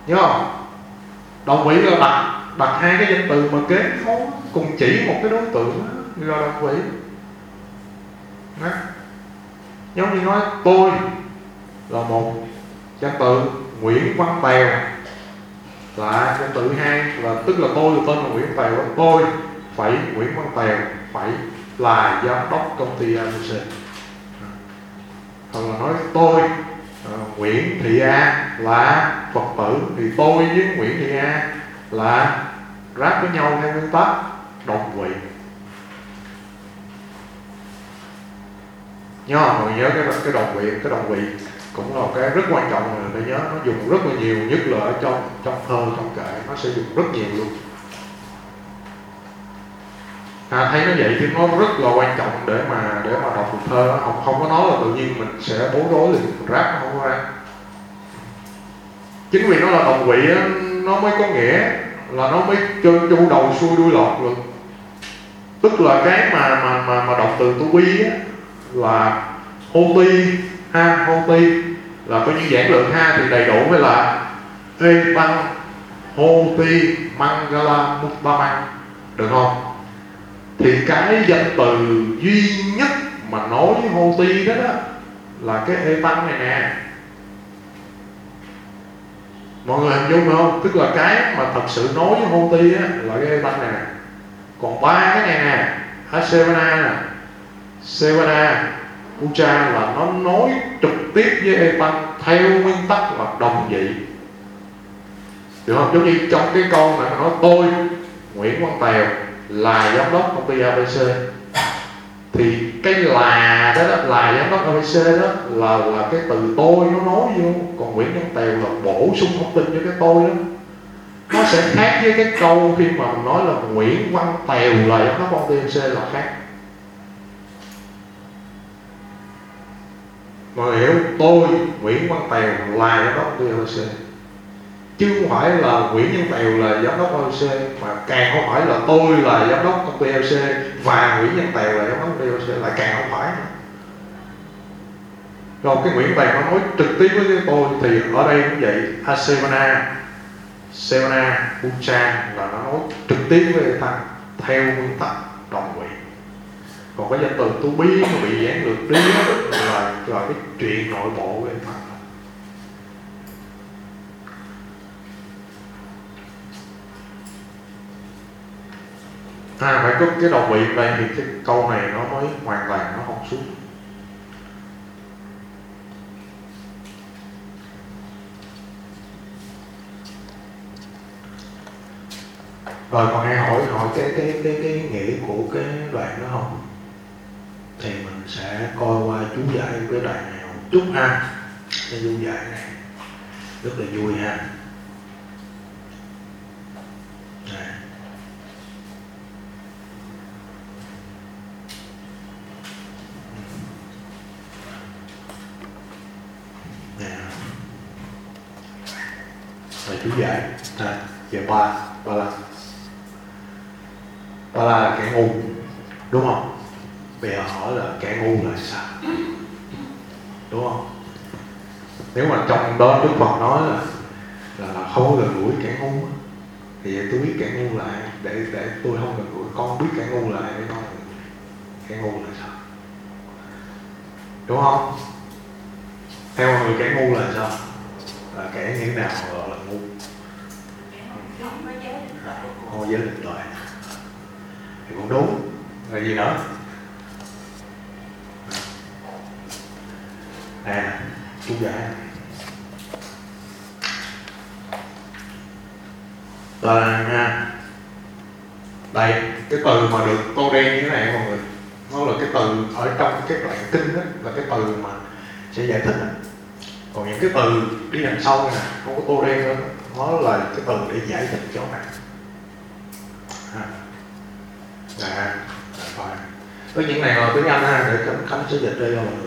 nhớ không? Đồng vị là đặt đặt hai cái danh từ mà kế phó cùng chỉ một cái đối tượng đó, gọi là đồng vị đó. Giống như nói tôi là một danh từ, Nguyễn Văn Tèo là danh từ hai, là tức là tôi là tên là Nguyễn Tèo, tôi phẩy Nguyễn Văn Tèo phẩy là giám đốc công ty a bê xê. Hoặc là nói tôi uh, Nguyễn Thị A là Phật tử, thì tôi với Nguyễn Thị A là ráp với nhau theo nguyên tắc đồng vị. Nhớ không? Mọi người nhớ cái cái đồng vị, cái đồng vị cũng là cái rất quan trọng mà phải nhớ, nó dùng rất là nhiều, nhất là ở trong trong thơ, trong kệ nó sẽ dùng rất nhiều luôn. À, thấy nó vậy thì nó rất là quan trọng để mà để mà đọc được thơ đó. Không, không có nói là tự nhiên mình sẽ bối rối liền, mình ráp nó không có ra. Chính vì nó là đồng vị á, nó mới có nghĩa là nó mới trơn tru đầu xuôi đuôi lọt được. Tức là cái mà mà mà, mà động từ to be á là hô ti ha, hô ti là có những giản lượng ha thì đầy đủ với là ê tăng hô ti mangala muttamang, được không? Thì cái danh từ duy nhất mà nói với hô ti đó, đó là cái ê tăng này nè. Mọi người hình dung không? Tức là cái mà thật sự nói với hô ti á là cái ê tăng này nè. Còn ba cái này nè, Asevana nè, Sevana, Ucha là nó nói trực tiếp với ê tăng theo nguyên tắc là đồng vị. Được không? Giống như trong cái câu này nó nói tôi Nguyễn Văn Tèo là giám đốc công ty a bê xê, thì cái là đó, đó là giám đốc a bê xê đó là là cái từ tôi nó nói vô, còn Nguyễn Văn Tèo là bổ sung thông tin cho cái tôi đó. Nó sẽ khác với cái câu khi mà mình nói là Nguyễn Văn Tèo là giám đốc công ty a bê xê là khác. Mọi người hiểu, tôi Nguyễn Văn Tèo là giám đốc công ty a bê xê, chứ không phải là Nguyễn Văn Tèo là giám đốc a bê xê, mà càng không phải là tôi là giám đốc công ty a bê xê và Nguyễn Văn Tèo là giám đốc công ty a bê xê, lại càng không phải nữa. Rồi cái Nguyễn Tèo nó nói trực tiếp với cái tôi, thì ở đây cũng vậy. Asevana, Sevana, Ucha là nó nói trực tiếp với người ta theo nguyên tắc đồng vị. Còn cái danh từ to be nó bị giản lược đi là là cái chuyện nội bộ của người ta. À, phải có cái đồng vị đây thì cái câu này nó mới hoàn toàn nó không xuống. Rồi còn ai hỏi hỏi cái cái cái cái nghĩa của cái đoạn đó không? Thì mình sẽ coi qua chú giải cái đoạn này một chút ha. Cái chú giải này rất là vui ha. Này. Nè. Rồi chú giải. Nè, giờ ba ba la. Ba la là kẻ ngu, đúng không? Bây giờ hỏi là kẻ ngu là sao? Đúng không? Nếu mà trong đó Đức Phật nói là là không có gần gũi kẻ ngu, thì vậy tôi biết kẻ ngu là ai, để để tôi không gần gũi con biết kẻ ngu là ai để con kẻ ngu là sao? Đúng không? Theo người kẻ ngu là sao? Là kẻ như thế nào gọi là ngu? Không có giới định tuệ. Thì cũng đúng. Là gì nữa? Nè, chú giải là nha. Đây, cái từ mà được tô đen như thế này mọi người, nó là cái từ ở trong cái đoạn kinh đó, là cái từ mà sẽ giải thích đó. Còn những cái từ đi đằng sau này nè, không có tô đen nữa, nó là cái từ để giải thích chỗ này. Nè, phải. Với những này là tiếng Anh ha, để Khánh, Khánh sẽ dịch đây cho mọi người.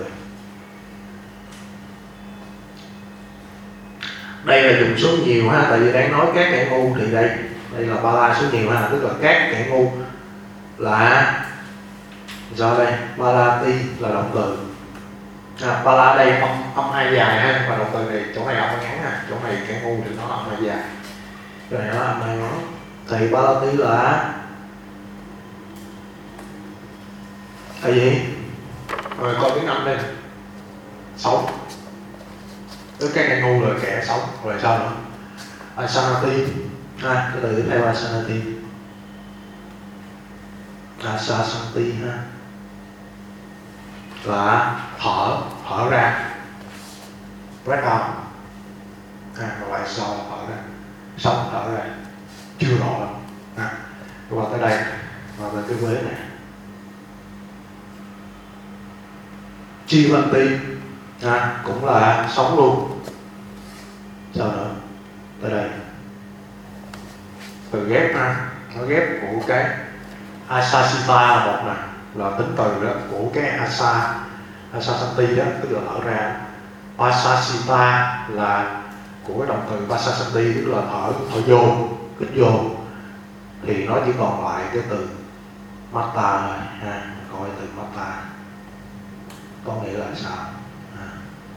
Đây là dùng số nhiều ha, tại vì đang nói các kẻ ngu thì đây, đây là ba la số nhiều ha, tức là các kẻ ngu là do đây, ba la ti là động từ, À, ba la ở đây âm âm hai dài ha, và động từ này chỗ này âm ngắn ha, chỗ này cái ngu thì nó âm hai dài, rồi nó âm hai ngắn. Thì ba la tí là cái gì? Rồi coi tiếng Anh đây, sống. Cái cái ngu là kẻ sống, rồi sao nữa? Asanati, ha, cái từ tiếp theo asanati, asasanti ha, là thở, thở ra, breath out, ha, rồi lại sau thở ra, sống thở ra, chưa rõ lắm, ha, qua tới đây, qua tới cái vế này, Chivanti, ha, cũng là sống luôn, sao nữa? Tới đây, từ ghép ha, nó ghép của cái asasita là một nè, là tính từ đó của cái asa, asasanti đó, tức là thở ra. Asasita là của cái động từ vasasanti, tức là thở, thở vô, hít vô, thì nó chỉ còn lại cái từ mata thôi ha, coi từ mata có nghĩa là sao? Ha.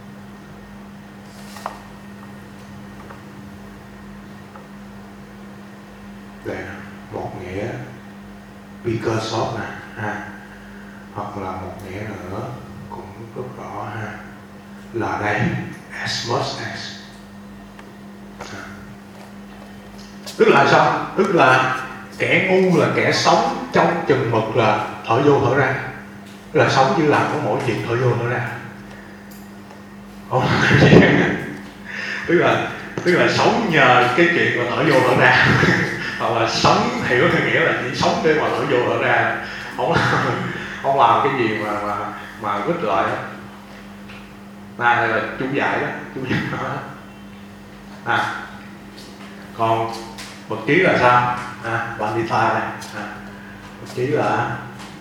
Đây nè, một nghĩa because of nè, ha, hoặc là một nghĩa nữa cũng rất rõ ha, là đây as much as, ha. Tức là sao? Tức là kẻ ngu là kẻ sống trong chừng mực là thở vô thở ra, tức là sống chỉ làm có mỗi chuyện thở vô thở ra, không tức là tức là sống nhờ cái chuyện mà thở vô thở ra hoặc là sống hiểu theo nghĩa là chỉ sống để mà thở vô thở ra, không không làm cái gì mà mà mà vứt lại đó. Này là chú giải đó, chú giải đó. À, còn bậc trí là sao? À, Vandita này, à, bậc trí là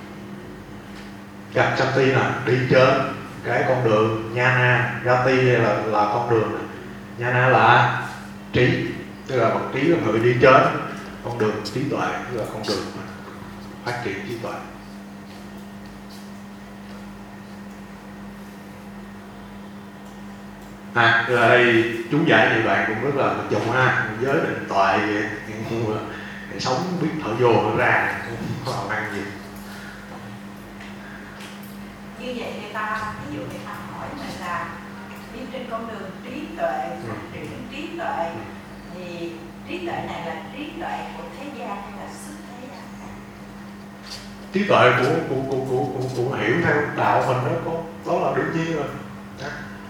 Gachanti là đi trên cái con đường, Nhana, Gati đây là là con đường, Nhana là trí, tức là bậc trí là người đi trên con đường trí tuệ, tức là con đường phát triển trí tuệ. À, ở đây chú giải như bạn cũng rất là thực dụng ha, giới định tuệ để sống biết thở vô thở ra, không có làm ăn gì. Như vậy người ta, ví dụ người ta hỏi mình là đi trên con đường trí tuệ, phát triển trí tuệ, thì trí tuệ này là trí tuệ của thế gian hay là xuất thế gian? Trí tuệ của của của của của, của hiểu theo đạo mình đó, có đó là đương nhiên rồi. Đó.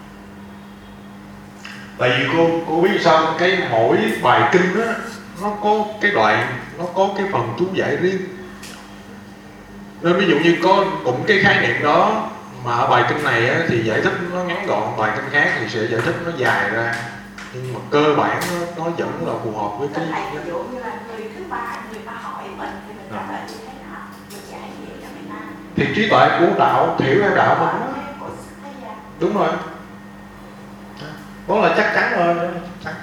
Tại vì cô cô biết sao, cái mỗi bài kinh đó nó có cái đoạn, nó có cái phần chú giải riêng. Nên ví dụ như có cũng cái khái niệm đó mà ở bài kinh này á, thì giải thích nó ngắn gọn, bài kinh khác thì sẽ giải thích nó dài ra, nhưng mà cơ bản nó, nó vẫn là phù hợp với cái. Thầy ví dụ như là người thứ ba, người ta hỏi mình thì mình trả lời như thế nào, mình giải gì cho người ta? Thì trí tuệ của đạo, hiểu theo đạo mình đó. Đúng rồi, đó là chắc chắn rồi, đó là chắc chắn.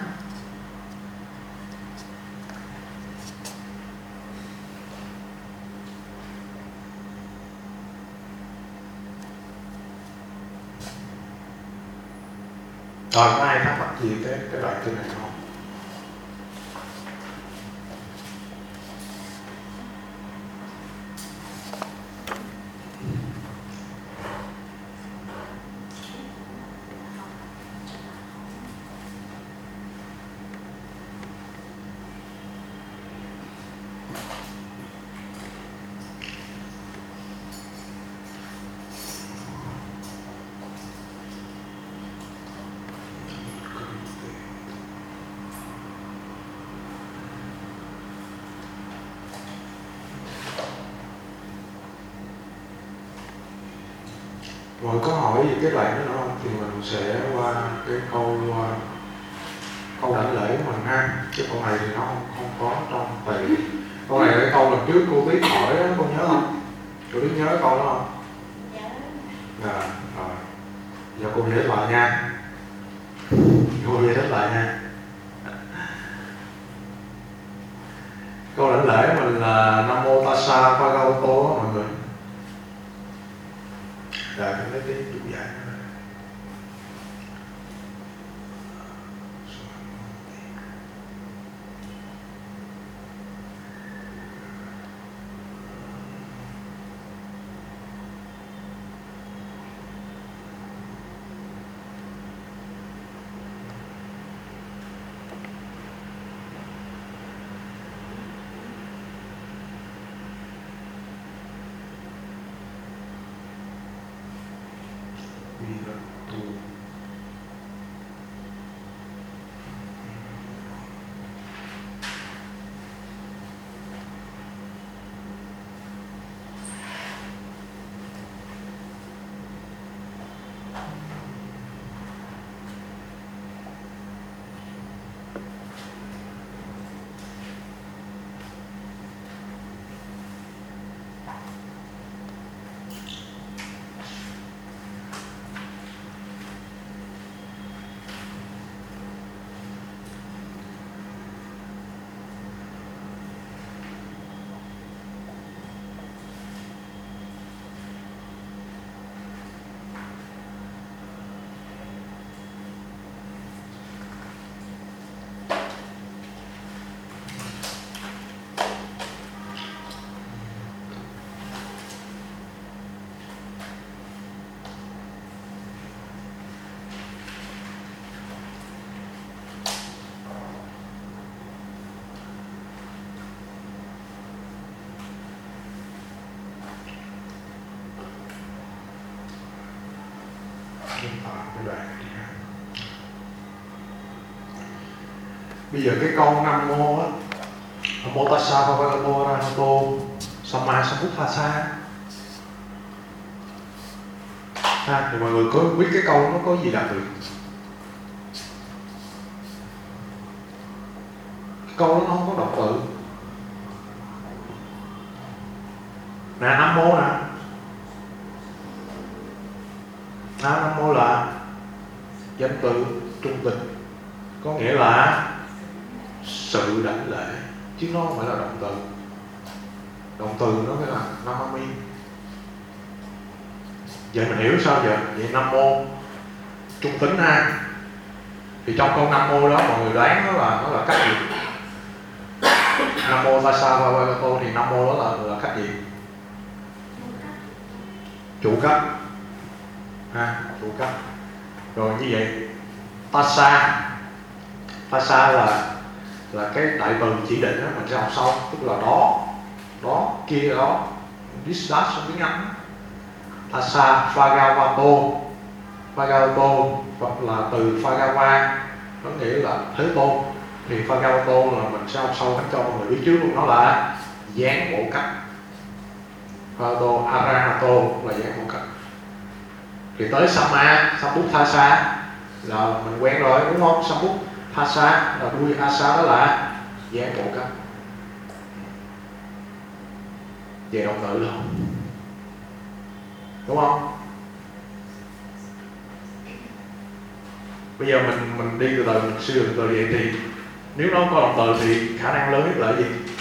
Rồi có ai thắc mắc gì tới cái đoạn kinh này không? Rồi có hỏi gì cái đoạn đó nữa không? Thì mình sẽ qua cái câu câu đảnh lễ của mình ha. Cái câu này thì nó không, không có trong tại vì câu này cái câu lần trước cô Tuyết hỏi đó, cô nhớ không? Cô Tuyết nhớ câu đó không? Nhớ. À, rồi. Giờ cô giải thích lại nha. Cô giải thích lại nha. Câu đảnh lễ mình là Nam Mô Tassa Bhagavato mọi người. Rồi, mình lấy tí chú giải. cái đoạn thứ hai. Bây giờ cái câu Nam Mô á, Namo Tassa Bhagavato Arahato Samma Sambuddhassa. Ha, thì mọi người có biết cái câu nó có gì đặc biệt? Cái câu đó nó không có động từ. Nè, Nam Mô nè. À, Nam Mô là danh từ trung tịch, có nghĩa là sự đảnh lễ, chứ nó không phải là động từ. Động từ nó phải là Namami. Vậy mình hiểu sao giờ? Vậy Nam Mô trung tính ha. Thì trong câu Nam Mô đó mọi người đoán nó là nó là cách gì? Nam Mô Tassa Bhagavato thì Nam Mô đó là là cách gì? Chủ cách. Ha, chủ cách. Rồi như vậy Tassa, Tassa là là cái đại từ chỉ định đó, mình sẽ học sau, tức là đó, đó, kia, đó, this, that trong tiếng Anh. Tassa Bhagavato, Bhagavato hoặc là từ Bhagava, nó nghĩa là Thế Tôn. Thì Bhagavato là mình sẽ học sau, cho mọi người biết trước luôn, nó là dáng bộ cách. Bhagavato Arahato là dáng bộ cách. Thì tới Samma Sambuddhassa là mình quen rồi đúng không? Sambuddhassa là đuôi asa, đó là dáng bộ cách. Về động từ rồi, đúng không? Bây giờ mình mình đi từ từ, mình suy từ từ vậy thì nếu nó có động từ thì khả năng lớn nhất là gì?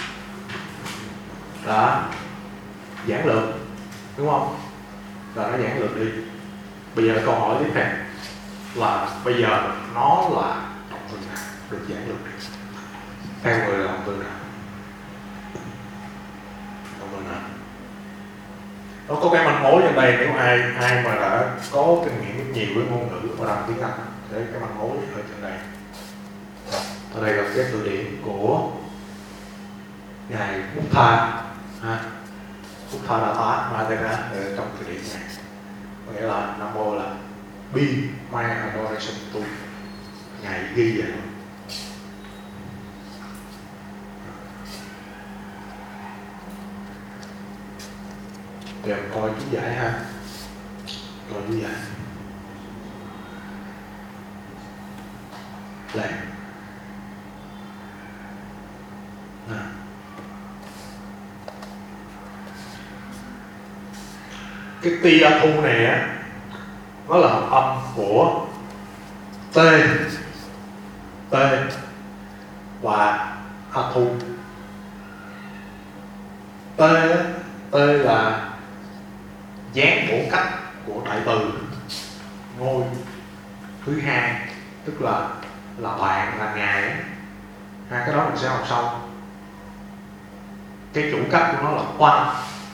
Là giản lược, đúng không? Là nó giản lược đi. Bây giờ câu hỏi tiếp theo là bây giờ nó là động từ nào được giản lược đi? Theo người là động từ nào? Động từ nào? Nó có cái manh mối trên đây, nếu ai ai mà đã có kinh nghiệm rất nhiều với ngôn ngữ và đọc tiếng Anh để cái manh mối ở trên đây. Ở đây là cái từ điển của ngài Buddha, ha, Buddha Datta Matera trong từ điển này, có nghĩa là Nam Mô là Be My Adoration To, ngài ghi vậy. Thì em coi chú giải ha, coi chú giải này. À. Cái ti a thu này á, nó là hợp âm của t, t và a thu. T t là dáng bổ cách của đại từ ngôi thứ hai, tức là là bạn, là ngài ấy. Ha, cái đó mình sẽ học sau. Cái chủ cách của nó là quan,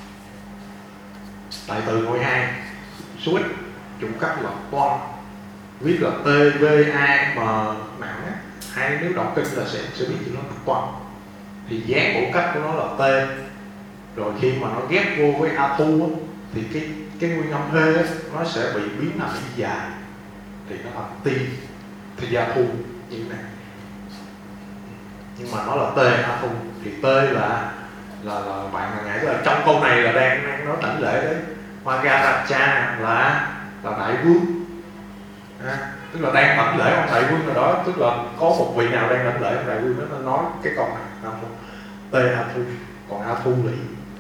đại từ ngôi hai. Switch chủ cách là quan, viết là T V A M nặng á. Hay nếu đọc kinh là sẽ sẽ biết chữ nó là quan. Thì dáng bổ cách của nó là T. Rồi khi mà nó ghép vô với a thu á, thì cái cái nguyên âm hê á, nó sẽ bị biến thành y dài, thì nó thành ti, thì gia thu như thế này. Nhưng mà nó là t a thu, thì t là là là bạn là ngài, tức là trong câu này là đang đang nói đảnh lễ đấy. Maharaja là là đại vương, à, tức là đang đảnh lễ ông đại vương nào đó, tức là có một vị nào đang đảnh lễ ông đại vương đó, nó nói cái câu này là t a thu. Còn a thu là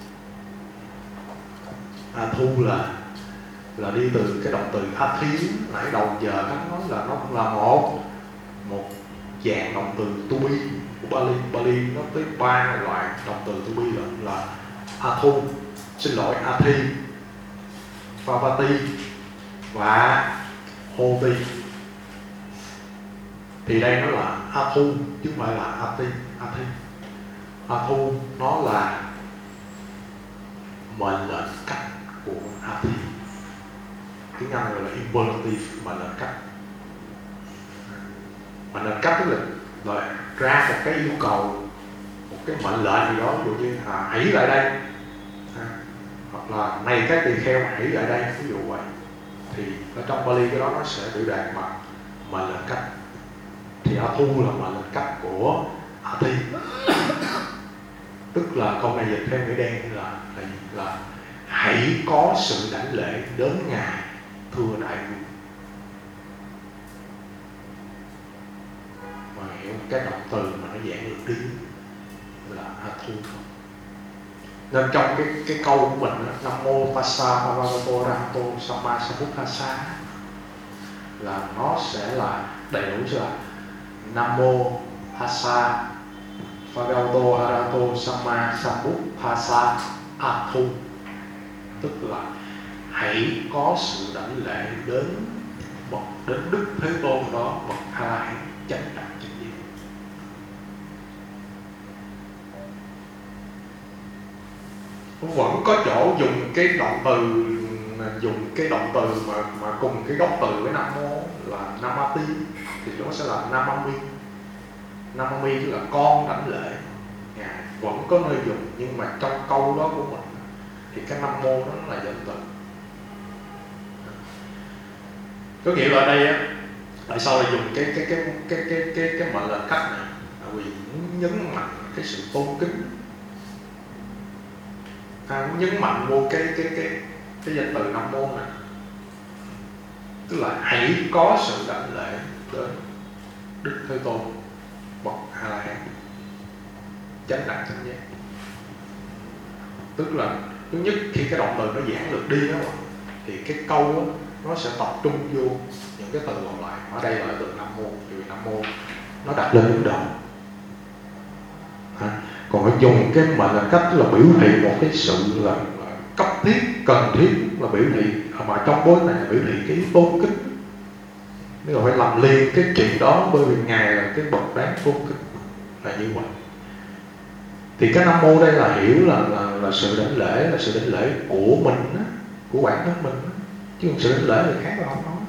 a thu là là đi từ cái động từ a thí nãy đầu giờ các nói là nó cũng là một một dạng động từ to be của Bali. Bali nó tới ba loại động từ to be là, là a thu, xin lỗi, a thi, Phavati và Hoti. Thì đây nó là a thu chứ không phải là a ti, a thi. A thu nó là mệnh lệnh cách của a thi, tiếng Anh gọi là imperative, mệnh lệnh cách. Mệnh lệnh cách tức là rồi ra một cái yêu cầu, một cái mệnh lệnh gì đó, ví dụ như à, hãy lại đây, à, hoặc là này các tỳ kheo hãy lại đây, ví dụ vậy. thì ở trong Pali cái đó nó sẽ biểu đạt bằng mệnh lệnh cách. Thì Athu là mệnh lệnh cách của Athi. Tức là câu này dịch theo nghĩa đen là là, là hãy có sự đảnh lễ đến Ngài thưa đại vương. Mà hiểu cái động từ mà nó giảng được đi là Athu. Nên trong cái cái câu của mình đó, Nam mô Tassa Bhagavato Arahato Samma Sambuddhassa là nó sẽ là đầy đủ chưa ạ? Nam mô Tassa Bhagavato Arahato Samma Sambuddhassa Athu, tức là hãy có sự đảnh lễ đến bậc đến Đức Thế Tôn đó, bậc A La Hán chánh đẳng chánh giác. Vẫn có chỗ dùng cái động từ dùng cái động từ mà mà cùng cái gốc từ với Nam mô là Namati, thì nó sẽ là Namami. Namami tức là con đảnh lễ. Ngài vẫn có nơi dùng, nhưng mà trong câu đó của mình thì cái Nam mô đó là danh từ. Có nghĩa là ở đây á, tại sao lại dùng cái cái cái cái cái cái cái mệnh lệnh cách này? Tại vì muốn nhấn mạnh cái sự tôn kính, à, muốn nhấn mạnh vô cái cái cái cái danh từ Nam mô này, tức là hãy có sự đảnh lễ đến Đức Thế Tôn bậc A La Hán chánh đẳng chánh giác. Tức là thứ nhất, khi cái động từ nó giảng lược đi đó, thì cái câu đó, nó sẽ tập trung vô những cái từ còn lại. Ở đây là từ Nam mô, vì Nam mô nó đặt lên đứng đầu. À, còn phải dùng cái mệnh lệnh cách là biểu thị một cái sự là, là cấp thiết, cần thiết, là biểu thị mà trong bối này là biểu thị cái tôn kính. Nếu là phải làm liền cái chuyện đó, bởi vì Ngài là cái bậc đáng tôn kính, là như vậy. Thì cái Nam mô đây là hiểu là là, là sự đảnh lễ, là sự đảnh lễ của mình đó, của bản thân mình đó. Chứ còn sự đảnh lễ thì khác là không nói.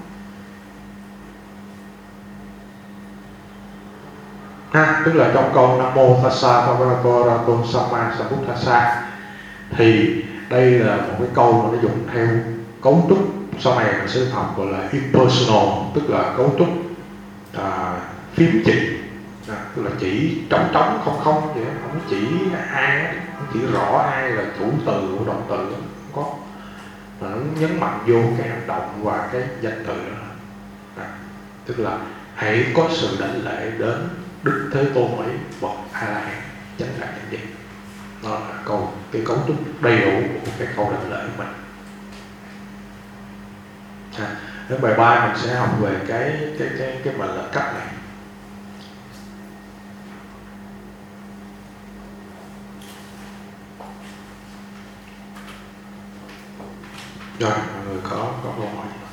Ha, tức là trong câu Nam mô Tassa Bhagavato Arahato Samma Sambuddhassa thì đây là một cái câu mà nó dùng theo cấu trúc, sau này mình sẽ học gọi là impersonal, tức là cấu trúc à, phím chỉ, à, tức là chỉ trống trống không không vậy, không chỉ ai, không chỉ rõ ai là chủ từ của động từ, không có, mà nó nhấn mạnh vô cái hành động và cái danh từ đó. À, tức là hãy có sự đảnh lễ đến Đức Thế Tôn ấy bậc A La Hán chánh đẳng chánh giác. Đó là câu cái cấu trúc đầy đủ của cái câu đảnh lễ của mình. À, đến bài ba mình sẽ học về cái cái cái cái mệnh lệnh cách này. Rồi, mọi người có có câu hỏi gì?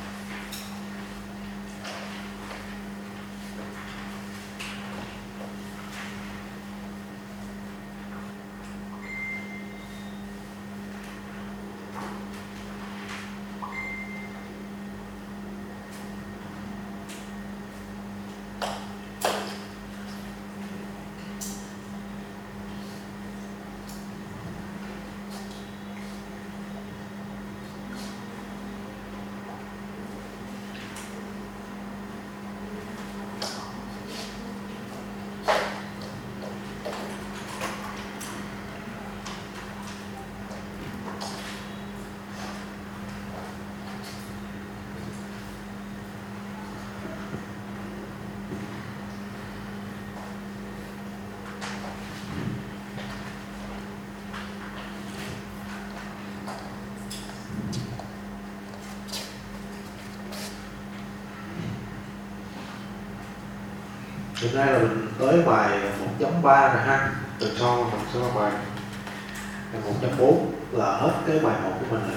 Hiện nay là mình tới bài một chấm ba rồi ha. Từ sau mình sẽ là bài một chấm bốn là hết cái bài một của mình rồi.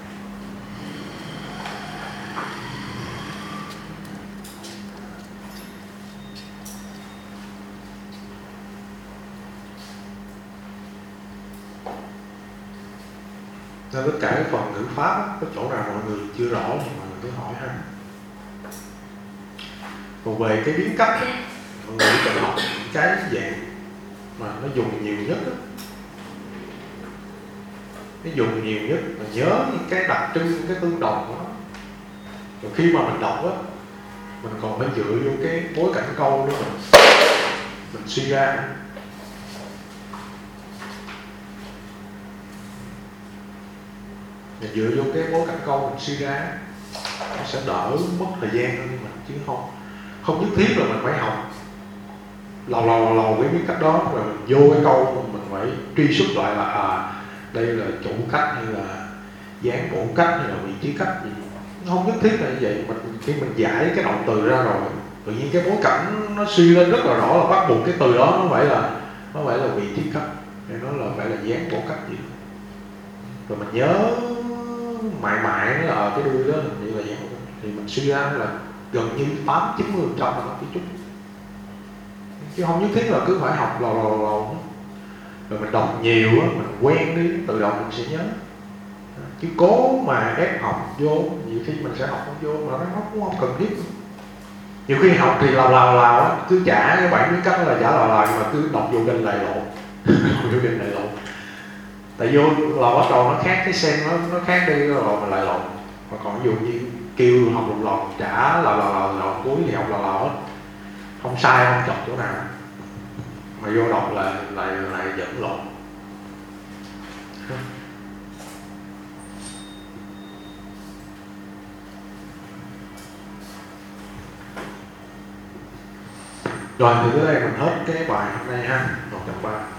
Nên tất cả cái phần ngữ pháp á, có chỗ nào mọi người chưa rõ thì mọi người cứ hỏi ha. Còn về cái biến cách á, mọi người cần học cái dạng mà nó dùng nhiều nhất á. Nó dùng nhiều nhất, mà nhớ những cái đặc trưng, cái tương đồng của nó. Rồi khi mà mình đọc á, mình còn phải dựa vô cái bối cảnh câu để mình mình suy ra. Mình dựa vô cái bối cảnh câu mình suy ra, nó sẽ đỡ mất thời gian hơn mình, chứ không không nhất thiết là mình phải học lầu lầu lầu lầu cái biết cách đó rồi mình vô cái câu mình phải truy xuất lại là à đây là chủ cách hay là dáng bổ cách hay là vị trí cách gì. Nó không nhất thiết là như vậy. Mình khi mình giải cái động từ ra rồi, tự nhiên cái bối cảnh nó suy lên rất là rõ là bắt buộc cái từ đó nó phải là nó phải là vị trí cách, hay nó là phải là dáng bổ cách gì. Rồi mình nhớ mãi mãi nó là cái đuôi đó như là dáng bổ cách, thì mình suy ra là gần như tám chín mươi phần trăm là nó ký trúc, chứ không nhất thiết là cứ phải học lò lò lò. Rồi mình đọc nhiều á, mình quen đi, tự động mình sẽ nhớ. Chứ cố mà ép học vô, nhiều khi mình sẽ học không vô mà nó cũng không cần thiết. Nhiều khi học thì lào lào lào á, cứ trả cái bản biến cách là trả lào lào, mà cứ đọc vô kinh lại lộn. Vô kinh lại lộn. Tại vô lò bắt đầu nó khác, cái sen nó nó khác đi rồi mình lại lộn. Mà còn ví dụ như kêu học lộn lộn, trả lào lào lào lộn, cuối thì học lào lào hết. Không sai, không chọc chỗ nào. Mà vô đọc là lại lại dẫn lộn. Rồi thì tới đây mình hết cái bài hôm nay ha, một trăm ba.